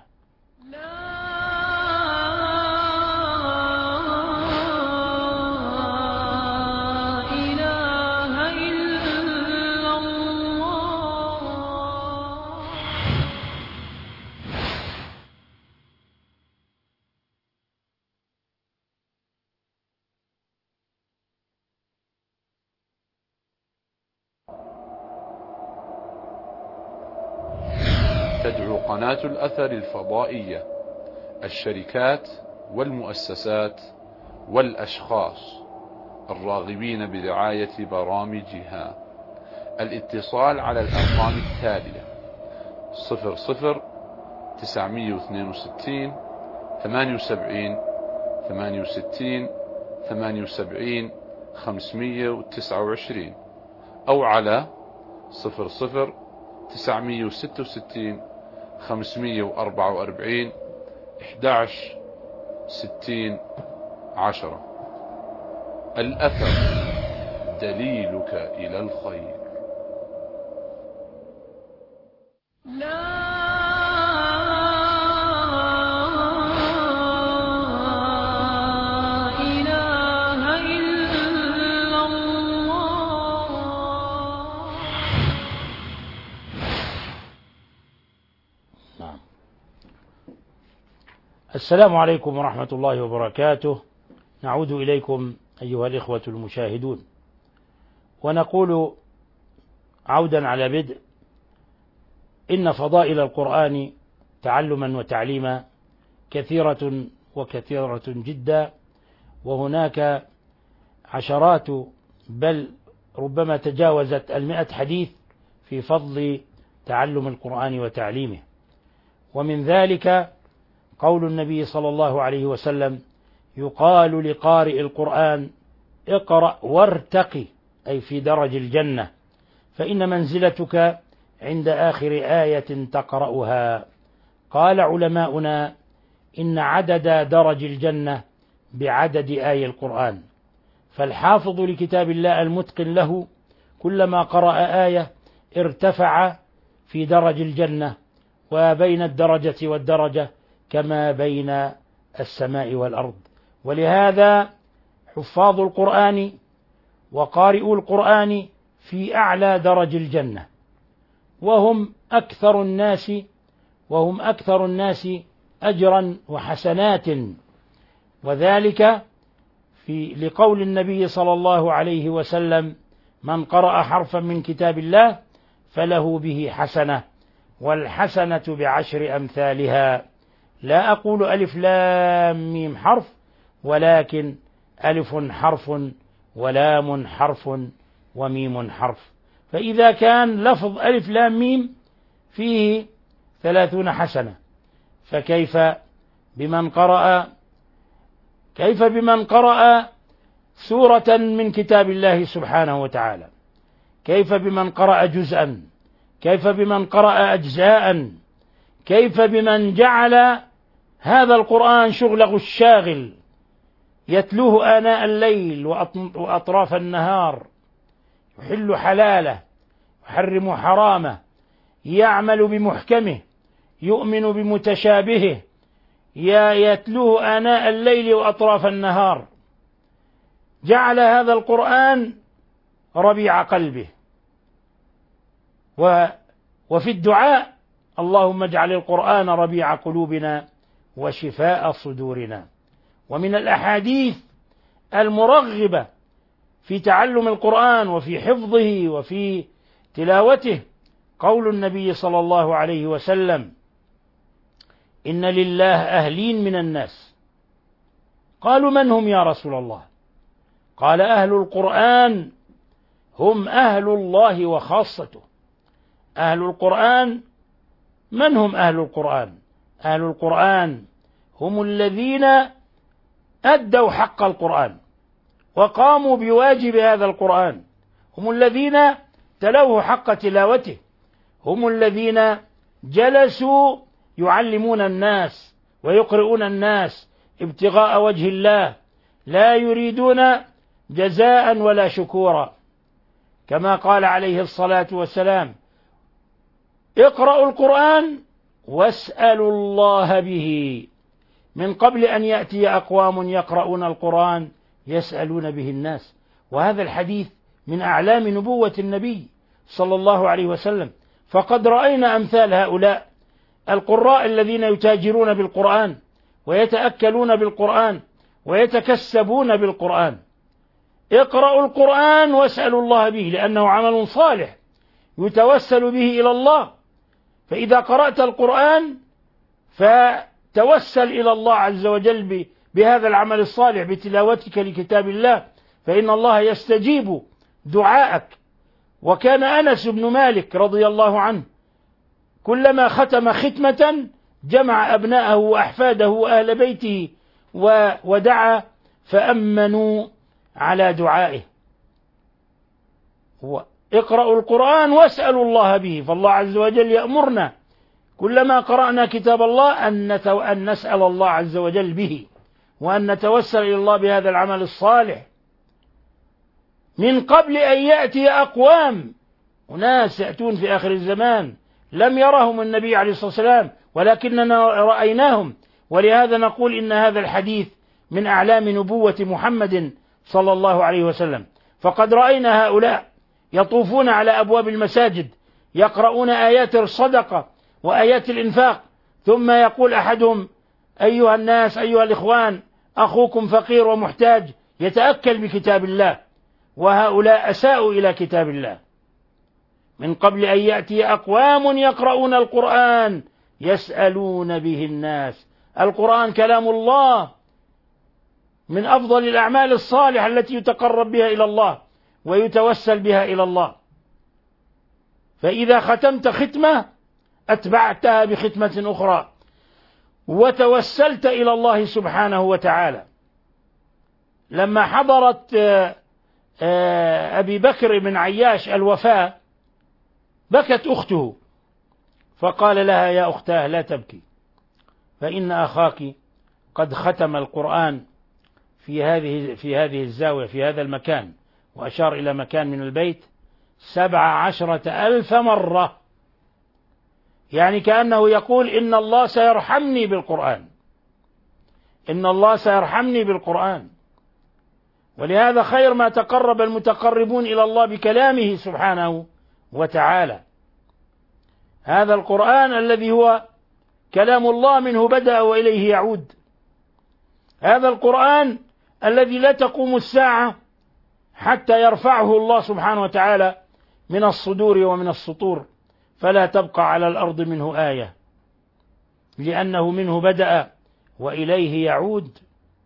F: تدعو قناة الأثر الفضائية الشركات والمؤسسات والأشخاص الراغبين برعاية برامجها الاتصال على الأرقام التالية: صفر صفر تسعمائة واثنين وستين ثمانية وسبعين ثمانية وستين ثمانية وسبعين خمسمائة وتسعة وعشرين، أو على صفر صفر تسعمائة وستة وستين خمسمائة وأربعة وأربعين أحد عشر ستين عشرة. الأثر دليلك إلى الخير.
C: السلام عليكم ورحمة الله وبركاته. نعود إليكم أيها الإخوة المشاهدون، ونقول عودا على بدء إن فضائل القرآن تعلما وتعليما كثيرة وكثيرة جدا، وهناك عشرات بل ربما تجاوزت المئة حديث في فضل تعلم القرآن وتعليمه. ومن ذلك قول النبي صلى الله عليه وسلم: يقال لقارئ القرآن اقرأ وارتقي، أي في درج الجنة، فإن منزلتك عند آخر آية تقرأها. قال علماؤنا: إن عدد درج الجنة بعدد آي القرآن، فالحافظ لكتاب الله المتقن له كلما قرأ آية ارتفع في درج الجنة، وبين الدرجة والدرجة كما بين السماء والأرض. ولهذا حفاظ القرآن وقارئو القرآن في أعلى درج الجنة، وهم أكثر الناس وهم أكثر الناس أجرا وحسنات، وذلك في لقول النبي صلى الله عليه وسلم: من قرأ حرفا من كتاب الله فله به حسنة، والحسنة بعشر أمثالها. لا أقول ألف لام ميم حرف، ولكن ألف حرف ولام حرف وميم حرف. فإذا كان لفظ ألف لام ميم فيه ثلاثون حسنة، فكيف بمن قرأ كيف بمن قرأ سورة من كتاب الله سبحانه وتعالى؟ كيف بمن قرأ جزءا؟ كيف بمن قرأ أجزاء؟ كيف بمن جعل هذا القرآن شغله الشاغل، يتلوه آناء الليل وأطراف النهار، يحل حلاله يحرم حرامه، يعمل بمحكمه يؤمن بمتشابهه، يتلوه آناء الليل وأطراف النهار. جعل هذا القرآن ربيع قلبه. وفي الدعاء: اللهم اجعل القرآن ربيع قلوبنا وشفاء صدورنا. ومن الأحاديث المرغبة في تعلم القرآن وفي حفظه وفي تلاوته قول النبي صلى الله عليه وسلم: إن لله أهلين من الناس. قالوا: من هم يا رسول الله؟ قال: أهل القرآن هم أهل الله وخاصته. أهل القرآن، من هم أهل القرآن؟ أهل القرآن هم الذين أدوا حق القرآن وقاموا بواجب هذا القرآن، هم الذين تلوه حق تلاوته، هم الذين جلسوا يعلمون الناس ويقرؤون الناس ابتغاء وجه الله، لا يريدون جزاء ولا شكورا، كما قال عليه الصلاة والسلام: اقرأوا القرآن واسألوا الله به، من قبل أن يأتي أقوام يقرؤون القرآن يسألون به الناس. وهذا الحديث من أعلام نبوة النبي صلى الله عليه وسلم. فقد رأينا أمثال هؤلاء القراء الذين يتاجرون بالقرآن ويتأكلون بالقرآن ويتكسبون بالقرآن. اقرأوا القرآن واسألوا الله به، لأنه عمل صالح يتوسل به إلى الله. فإذا قرأت القرآن فتوسل إلى الله عز وجل بهذا العمل الصالح بتلاوتك لكتاب الله، فإن الله يستجيب دعاءك. وكان أنس بن مالك رضي الله عنه كلما ختم ختمة جمع أبناءه وأحفاده وأهل بيته ودعا فأمنوا على دعائه. اقرأوا القرآن واسألوا الله به، فالله عز وجل يأمرنا كلما قرأنا كتاب الله أن نسأل الله عز وجل به، وأن نتوسل إلى الله بهذا العمل الصالح، من قبل أن يأتي أقوام، وناس يأتون في آخر الزمان لم يرهم النبي عليه الصلاة والسلام ولكننا رأيناهم. ولهذا نقول إن هذا الحديث من أعلام نبوة محمد صلى الله عليه وسلم. فقد رأينا هؤلاء يطوفون على أبواب المساجد يقرؤون آيات الصدقة وآيات الإنفاق، ثم يقول أحدهم: أيها الناس أيها الإخوان، أخوكم فقير ومحتاج يتأكل بكتاب الله، وهؤلاء أساءوا إلى كتاب الله. من قبل أن يأتي أقوام يقرؤون القرآن يسألون به الناس. القرآن كلام الله، من أفضل الأعمال الصالحة التي يتقرب بها إلى الله ويتوسل بها إلى الله. فإذا ختمت ختمة أتبعتها بختمة أخرى وتوسلت إلى الله سبحانه وتعالى. لما حضرت أبي بكر بن عياش الوفاة بكت أخته، فقال لها: يا أختاه لا تبكي، فإن أخاك قد ختم القرآن في هذه في هذه الزاوية في هذا المكان، وأشار إلى مكان من البيت، سبع عشرة ألف مرة. يعني كأنه يقول: إن الله سيرحمني بالقرآن، إن الله سيرحمني بالقرآن. ولهذا خير ما تقرب المتقربون إلى الله بكلامه سبحانه وتعالى. هذا القرآن الذي هو كلام الله، منه بدأ وإليه يعود. هذا القرآن الذي لا تقوم الساعة حتى يرفعه الله سبحانه وتعالى من الصدور ومن السطور، فلا تبقى على الأرض منه آية، لأنه منه بدأ وإليه يعود.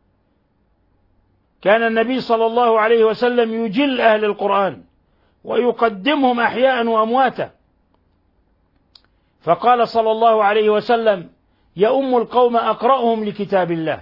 C: كان النبي صلى الله عليه وسلم يجل أهل القرآن ويقدمهم أحياء وأمواتا، فقال صلى الله عليه وسلم: يؤم القوم أقرأهم لكتاب الله،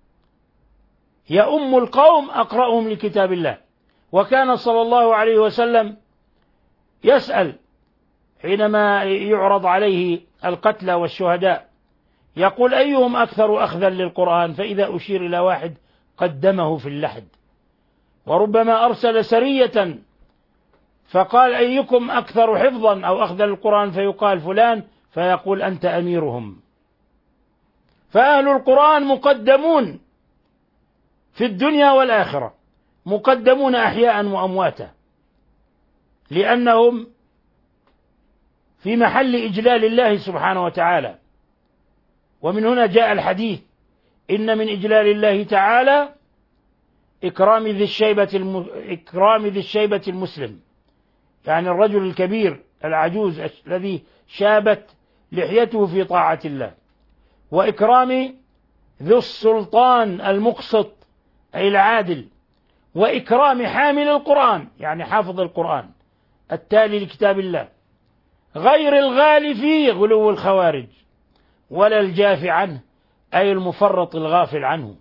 C: يؤم القوم أقرأهم لكتاب الله. وكان صلى الله عليه وسلم يسأل حينما يعرض عليه القتلى والشهداء، يقول: أيهم أكثر أخذا للقرآن؟ فإذا أشير إلى واحد قدمه في اللحد. وربما أرسل سرية فقال: أيكم أكثر حفظا أو أخذا للقرآن؟ فيقال فلان، فيقول: أنت أميرهم. فأهل القرآن مقدمون في الدنيا والآخرة، مقدمون أحياء وأمواتا، لأنهم في محل إجلال الله سبحانه وتعالى. ومن هنا جاء الحديث: إن من إجلال الله تعالى إكرام ذي الشيبة الم... إكرام ذي الشيبة المسلم، يعني الرجل الكبير العجوز الذي شابت لحيته في طاعة الله، وإكرام ذي السلطان المقسط أي العادل، وإكرام حامل القرآن يعني حافظ القرآن التالي لكتاب الله، غير الغالي فيه غلو الخوارج، ولا الجاف عنه أي المفرط الغافل عنه.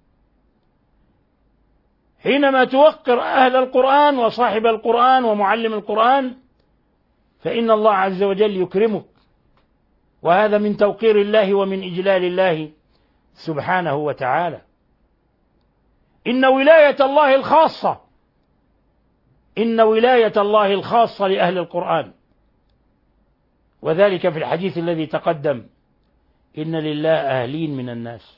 C: حينما توقر أهل القرآن وصاحب القرآن ومعلم القرآن فإن الله عز وجل يكرمك، وهذا من توقير الله ومن إجلال الله سبحانه وتعالى. إن ولاية الله الخاصة إن ولاية الله الخاصة لأهل القرآن، وذلك في الحديث الذي تقدم: إن لله أهلين من الناس.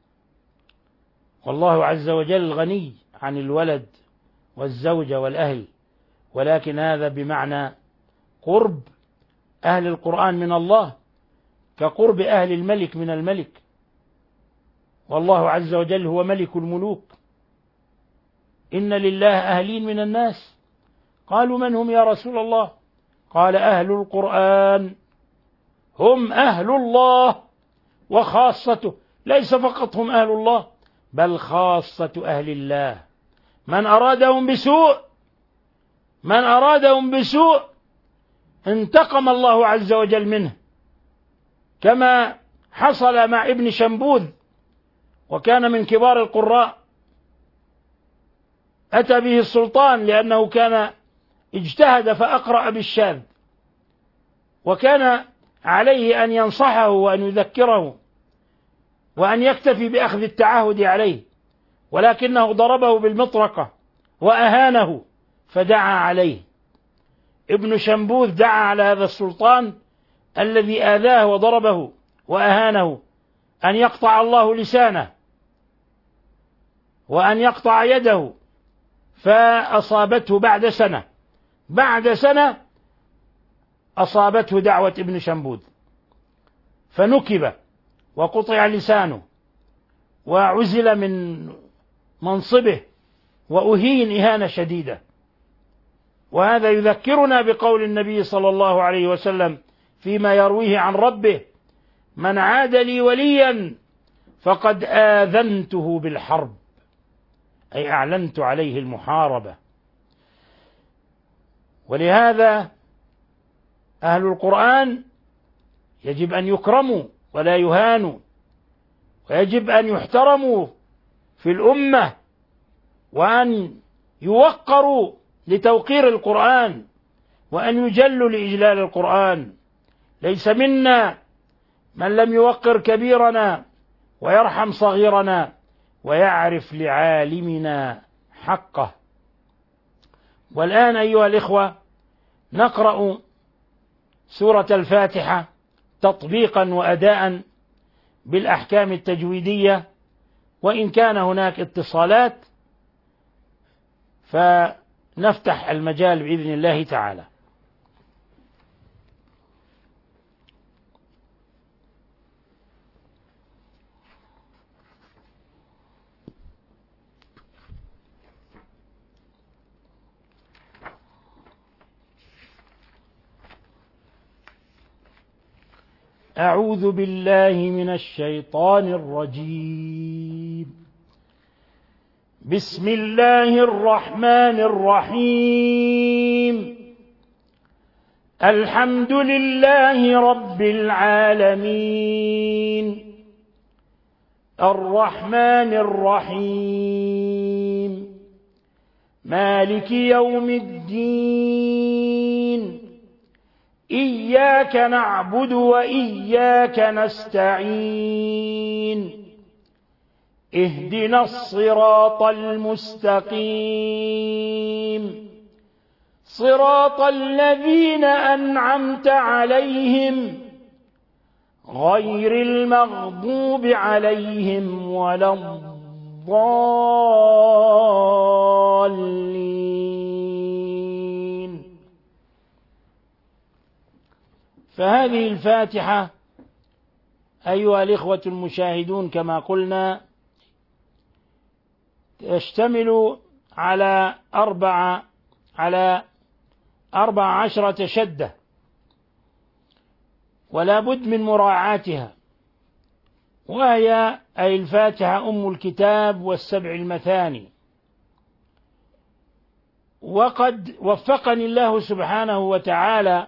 C: والله عز وجل غني عن الولد والزوجة والأهل، ولكن هذا بمعنى قرب أهل القرآن من الله كقرب أهل الملك من الملك، والله عز وجل هو ملك الملوك. إن لله أهلين من الناس. قالوا: من هم يا رسول الله؟ قال: أهل القرآن هم أهل الله وخاصته، ليس فقط هم أهل الله بل خاصة أهل الله. من أرادهم بسوء من أرادهم بسوء انتقم الله عز وجل منه، كما حصل مع ابن شنبوذ، وكان من كبار القراء. أتى به السلطان لأنه كان اجتهد فأقرأ بالشاذ، وكان عليه أن ينصحه وأن يذكره وأن يكتفي بأخذ التعهد عليه، ولكنه ضربه بالمطرقة وأهانه فدعا عليه. ابن شنبوذ دعا على هذا السلطان الذي آذاه وضربه وأهانه أن يقطع الله لسانه وأن يقطع يده، فأصابته بعد سنة بعد سنة أصابته دعوة ابن شنبوذ، فنكب وقطع لسانه وعزل من منصبه وأهين إهانة شديدة. وهذا يذكرنا بقول النبي صلى الله عليه وسلم فيما يرويه عن ربه: من عاد لي وليا فقد آذنته بالحرب، أي أعلنت عليه المحاربة. ولهذا أهل القرآن يجب أن يكرموا ولا يهانوا، ويجب أن يحترموا في الأمة، وأن يوقروا لتوقير القرآن، وأن يجلوا لإجلال القرآن. ليس منا من لم يوقر كبيرنا ويرحم صغيرنا ويعرف لعالمنا حقه. والآن أيها الإخوة نقرأ سورة الفاتحة تطبيقا وأداء بالأحكام التجويدية، وإن كان هناك اتصالات فنفتح المجال بإذن الله تعالى. أعوذ بالله من الشيطان الرجيم. بسم الله الرحمن الرحيم. الحمد لله رب العالمين، الرحمن الرحيم، مالك يوم الدين، إياك نعبد وإياك نستعين، اهدنا الصراط المستقيم، صراط الذين أنعمت عليهم غير المغضوب عليهم ولا الضالين. فهذه الفاتحة أيها الإخوة المشاهدون كما قلنا تشتمل على أربعة على أربع عشرة شدة، ولا بد من مراعاتها، وهي أي الفاتحة أم الكتاب والسبع المثاني. وقد وفقني الله سبحانه وتعالى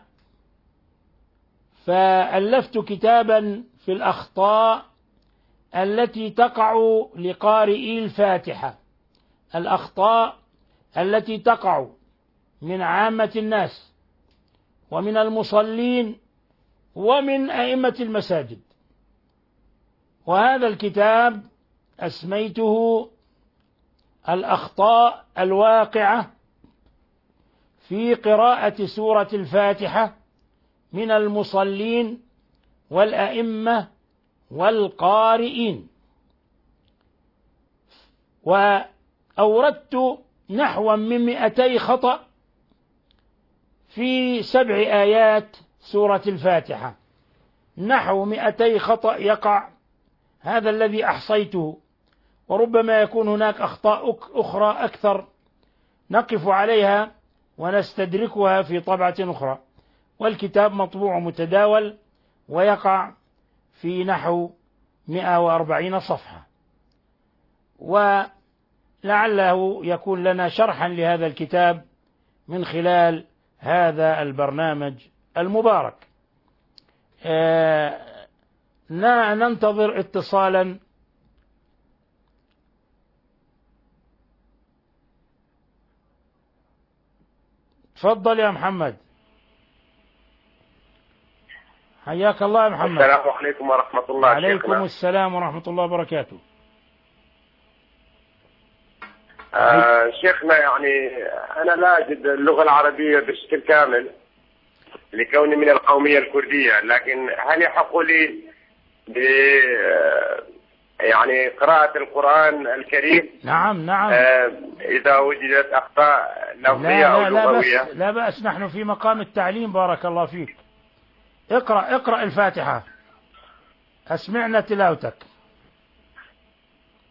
C: فألفت كتابا في الأخطاء التي تقع لقارئي الفاتحة، الأخطاء التي تقع من عامة الناس ومن المصلين ومن أئمة المساجد. وهذا الكتاب أسميته الأخطاء الواقعة في قراءة سورة الفاتحة من المصلين والأئمة والقارئين. وأوردت نحو من مئتي خطأ في سبع آيات سورة الفاتحة، نحو مئتي خطأ يقع، هذا الذي أحصيته، وربما يكون هناك أخطاء أخرى أكثر نقف عليها ونستدركها في طبعة أخرى. والكتاب مطبوع متداول ويقع في نحو مئة وأربعين صفحة، ولعله يكون لنا شرحا لهذا الكتاب من خلال هذا البرنامج المبارك. آه ننتظر اتصالا. تفضل يا محمد. حياك الله يا محمد.
G: السلام عليكم ورحمة الله.
C: عليكم
G: شيخنا.
C: السلام ورحمة الله وبركاته.
G: آه شيخنا، يعني أنا لا أجد اللغة العربية بشكل كامل لكوني من القومية الكردية، لكن هل يحق لي ب يعني قراءة القرآن الكريم؟
C: نعم نعم.
G: آه إذا وجدت أخطاء لفظية أو
C: لا لا
G: لغوية.
C: بأس لا بأس، نحن في مقام التعليم. بارك الله فيك. اقرأ اقرأ الفاتحة، أسمعنا تلاوتك.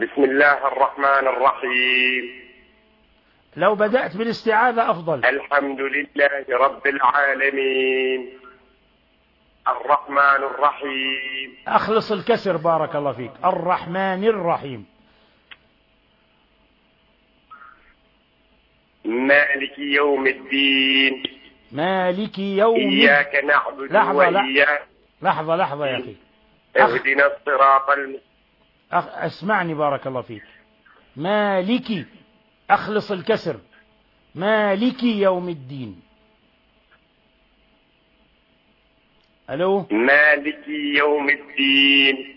G: بسم الله الرحمن الرحيم.
C: لو بدأت بالاستعاذة أفضل.
G: الحمد لله رب العالمين الرحمن الرحيم.
C: أخلص الكسر بارك الله فيك. الرحمن الرحيم.
G: مالك يوم الدين.
C: مالك يوم
G: إياك نعبد
C: لحظة
G: وإياك.
C: لحظة لحظة يا أخي.
G: اهدنا الصراط الم...
C: أخ... اسمعني بارك الله فيك. مالك، أخلص الكسر. مالك يوم الدين. ألو.
G: مالك يوم الدين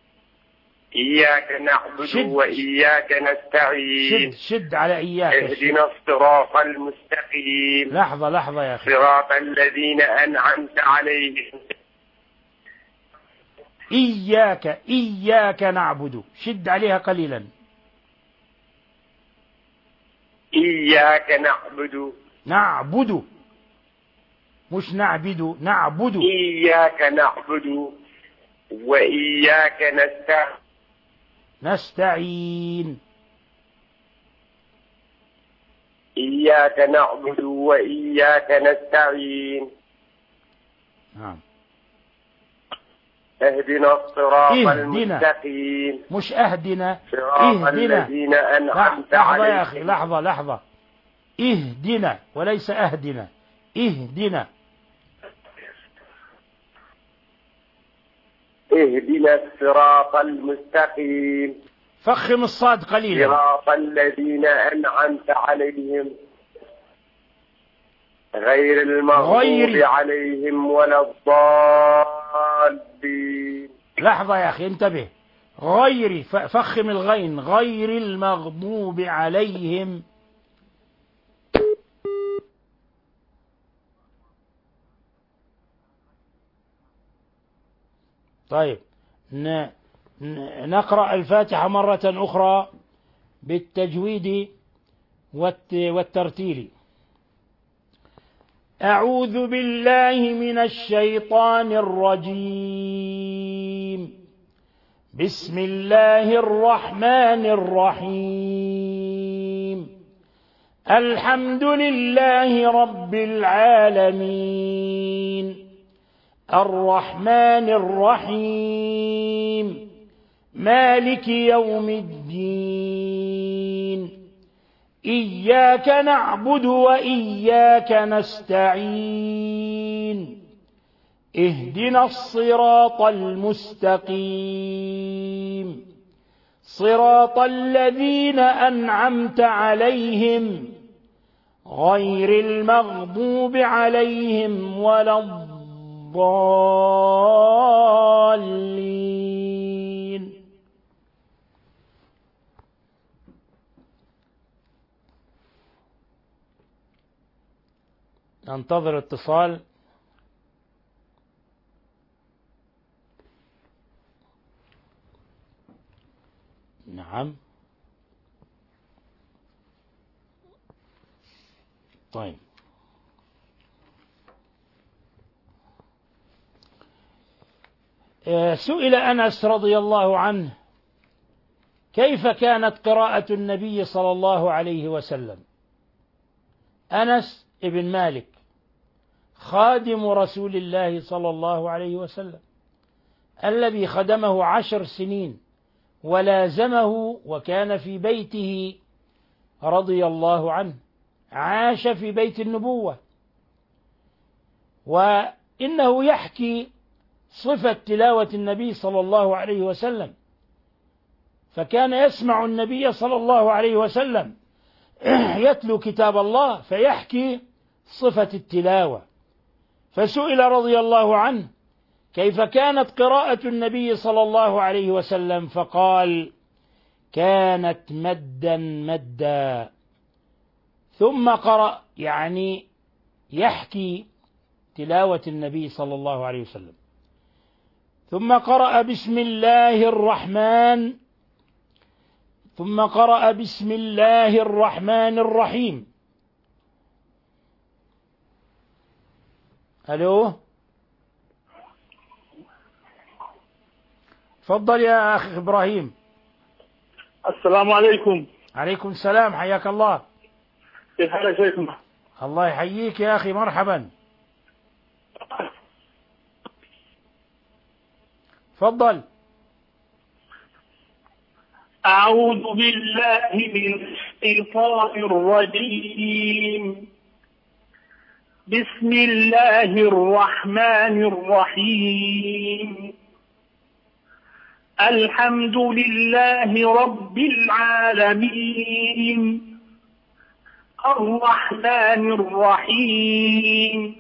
G: إياك نعبد
C: شد.
G: وإياك نستعين.
C: شد شد على إياك.
G: اهدنا الصراط المستقيم.
C: لحظة لحظة يا أخي.
G: صراط الذين أنعمت عليهم.
C: إياك إياك نعبد، شد عليها قليلا.
G: إياك نعبد.
C: نعبد مش نعبد، نعبد.
G: إياك نعبد وإياك نستعين.
C: نستعين.
G: إياك نعبد وإياك نستعين.
C: نعم.
G: اهدنا الصراط
C: اهدنا.
G: المستقيم.
C: مش أهدنا،
G: صراط
C: اهدنا.
G: الذين أنعمت
C: لحظة يا أخي،
G: عليهم.
C: لحظة لحظة. اهدنا وليس أهدنا. اهدنا.
G: اهدنا الصراط المستقيم.
C: فخم الصاد قليلا.
G: صراط الذين أنعمت عليهم غير المغضوب
C: غير.
G: عليهم ولا الضالين.
C: لحظة يا أخي انتبه. غير، ف- فخم الغين. غير المغضوب عليهم. طيب ن... ن- نقرأ الفاتحة مرة أخرى بالتجويد والت... والترتيل. أعوذ بالله من الشيطان الرجيم. بسم الله الرحمن الرحيم. الحمد لله رب العالمين الرحمن الرحيم مالك يوم الدين إياك نعبد وإياك نستعين اهدنا الصراط المستقيم صراط الذين أنعمت عليهم غير المغضوب عليهم ولا الضالين. ننتظر اتصال. نعم. طيب سئل أنس رضي الله عنه كيف كانت قراءة النبي صلى الله عليه وسلم. أنس ابن مالك خادم رسول الله صلى الله عليه وسلم الذي خدمه عشر سنين ولازمه وكان في بيته رضي الله عنه، عاش في بيت النبوة، وإنه يحكي صفة تلاوة النبي صلى الله عليه وسلم، فكان يسمع النبي صلى الله عليه وسلم يتلو كتاب الله فيحكي صفة التلاوة، فسئل رضي الله عنه كيف كانت قراءة النبي صلى الله عليه وسلم، فقال كانت مدا مدا، ثم قرأ، يعني يحكي تلاوة النبي صلى الله عليه وسلم، ثم قرأ بسم الله الرحمن، ثم قرأ بسم الله الرحمن الرحيم. ألو، تفضل يا أخي إبراهيم.
H: السلام عليكم.
C: عليكم السلام، حياك الله.
H: كيف حالك شيخنا؟
C: الله يحييك يا أخي، مرحبا. تفضل.
H: أعوذ بالله من الشيطان الرجيم. بسم الله الرحمن الرحيم. الحمد لله رب العالمين، الرحمن الرحيم،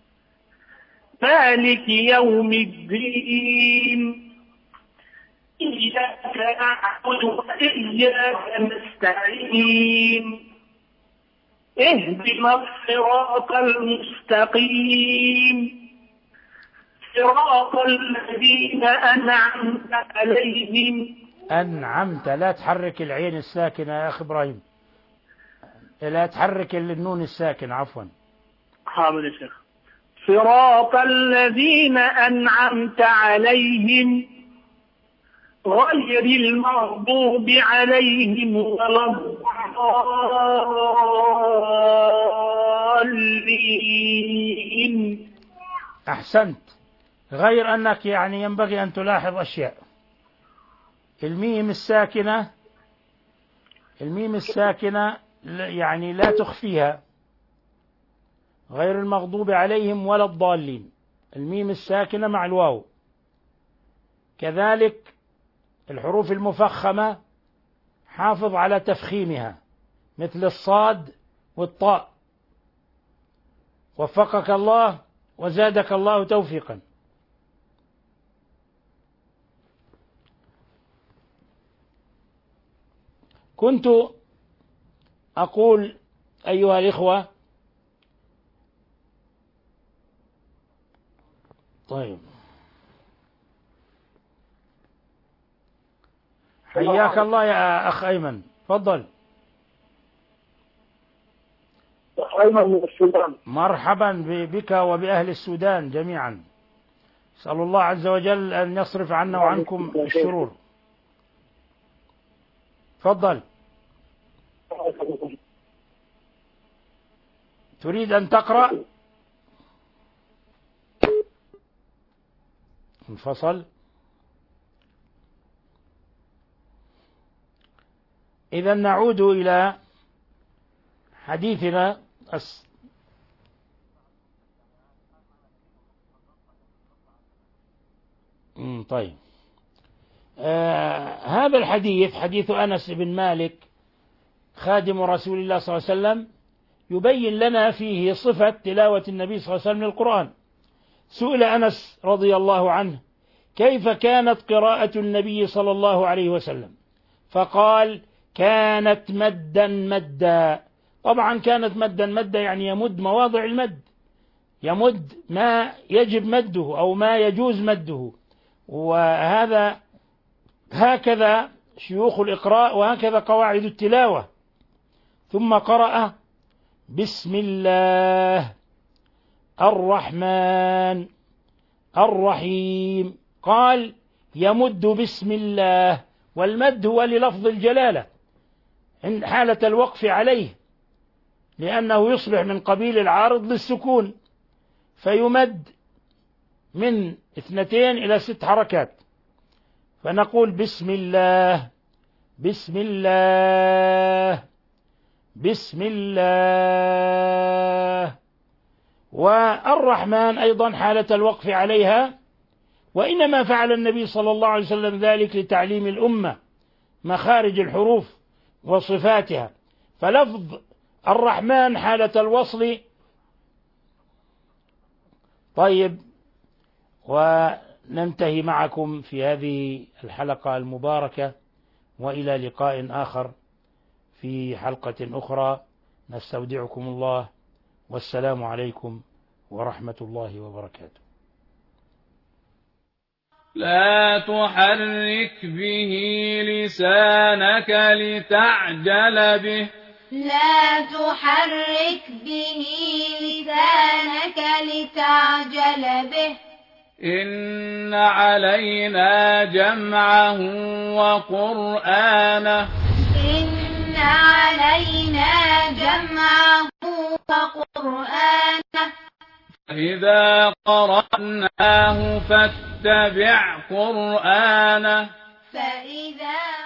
H: مالك يوم الدين، إياك نعبد وإياك نستعين، اهدنا الصراط المستقيم، صراط الذين أنعمت عليهم.
C: أنعمت، لا تحرك العين الساكنة يا أخي إبراهيم، لا تحرك النون الساكن، عفوا.
H: حاضر يا شيخ. صراط الذين أنعمت عليهم غير المغضوب عليهم ولا الضالين.
C: أحسنت، غير أنك يعني ينبغي أن تلاحظ أشياء. الميم الساكنة الميم الساكنة يعني لا تخفيها، غير المغضوب عليهم ولا الضالين، الميم الساكنة مع الواو. كذلك الحروف المفخمة حافظ على تفخيمها، مثل الصاد والطاء. وفقك الله وزادك الله توفيقا. كنت أقول أيها الإخوة، طيب حياك الله يا أخ أيمن، تفضل.
D: أيمن من السودان.
C: مرحبا بك وبأهل السودان جميعا، أسأل الله عز وجل أن يصرف عنا وعنكم الشرور. تفضل. تريد أن تقرأ؟ انفصل. إذا نعود إلى حديثنا. أس... طيب آه هذا الحديث حديث أنس بن مالك خادم رسول الله صلى الله عليه وسلم، يبين لنا فيه صفة تلاوة النبي صلى الله عليه وسلم للقرآن. سئل أنس رضي الله عنه كيف كانت قراءة النبي صلى الله عليه وسلم، فقال كانت مدا مدا. طبعا كانت مدا مدا يعني يمد مواضع المد، يمد ما يجب مده أو ما يجوز مده. وهذا هكذا شيوخ الإقراء وهكذا قواعد التلاوة. ثم قرأ بسم الله الرحمن الرحيم، قال يمد بسم الله، والمد هو للفظ الجلالة عند حالة الوقف عليه، لأنه يصبح من قبيل العارض للسكون، فيمد من اثنتين إلى ست حركات. فنقول بسم الله بسم الله بسم الله. والرحمن أيضا حالة الوقف عليها، وإنما فعل النبي صلى الله عليه وسلم ذلك لتعليم الأمة مخارج الحروف وصفاتها. فلفظ الرحمن حالة الوصل. طيب، وننتهي معكم في هذه الحلقة المباركة، وإلى لقاء آخر في حلقة أخرى. نستودعكم الله، والسلام عليكم ورحمة الله وبركاته.
A: لا تحرك به لسانك لتعجل به
B: لا تحرك به لسانك لتعجل به
A: إن علينا جمعه وقرآنه
B: إن علينا جمعه وقرآنه
A: فإذا قرأناه فاتبع قرآنه
B: فإذا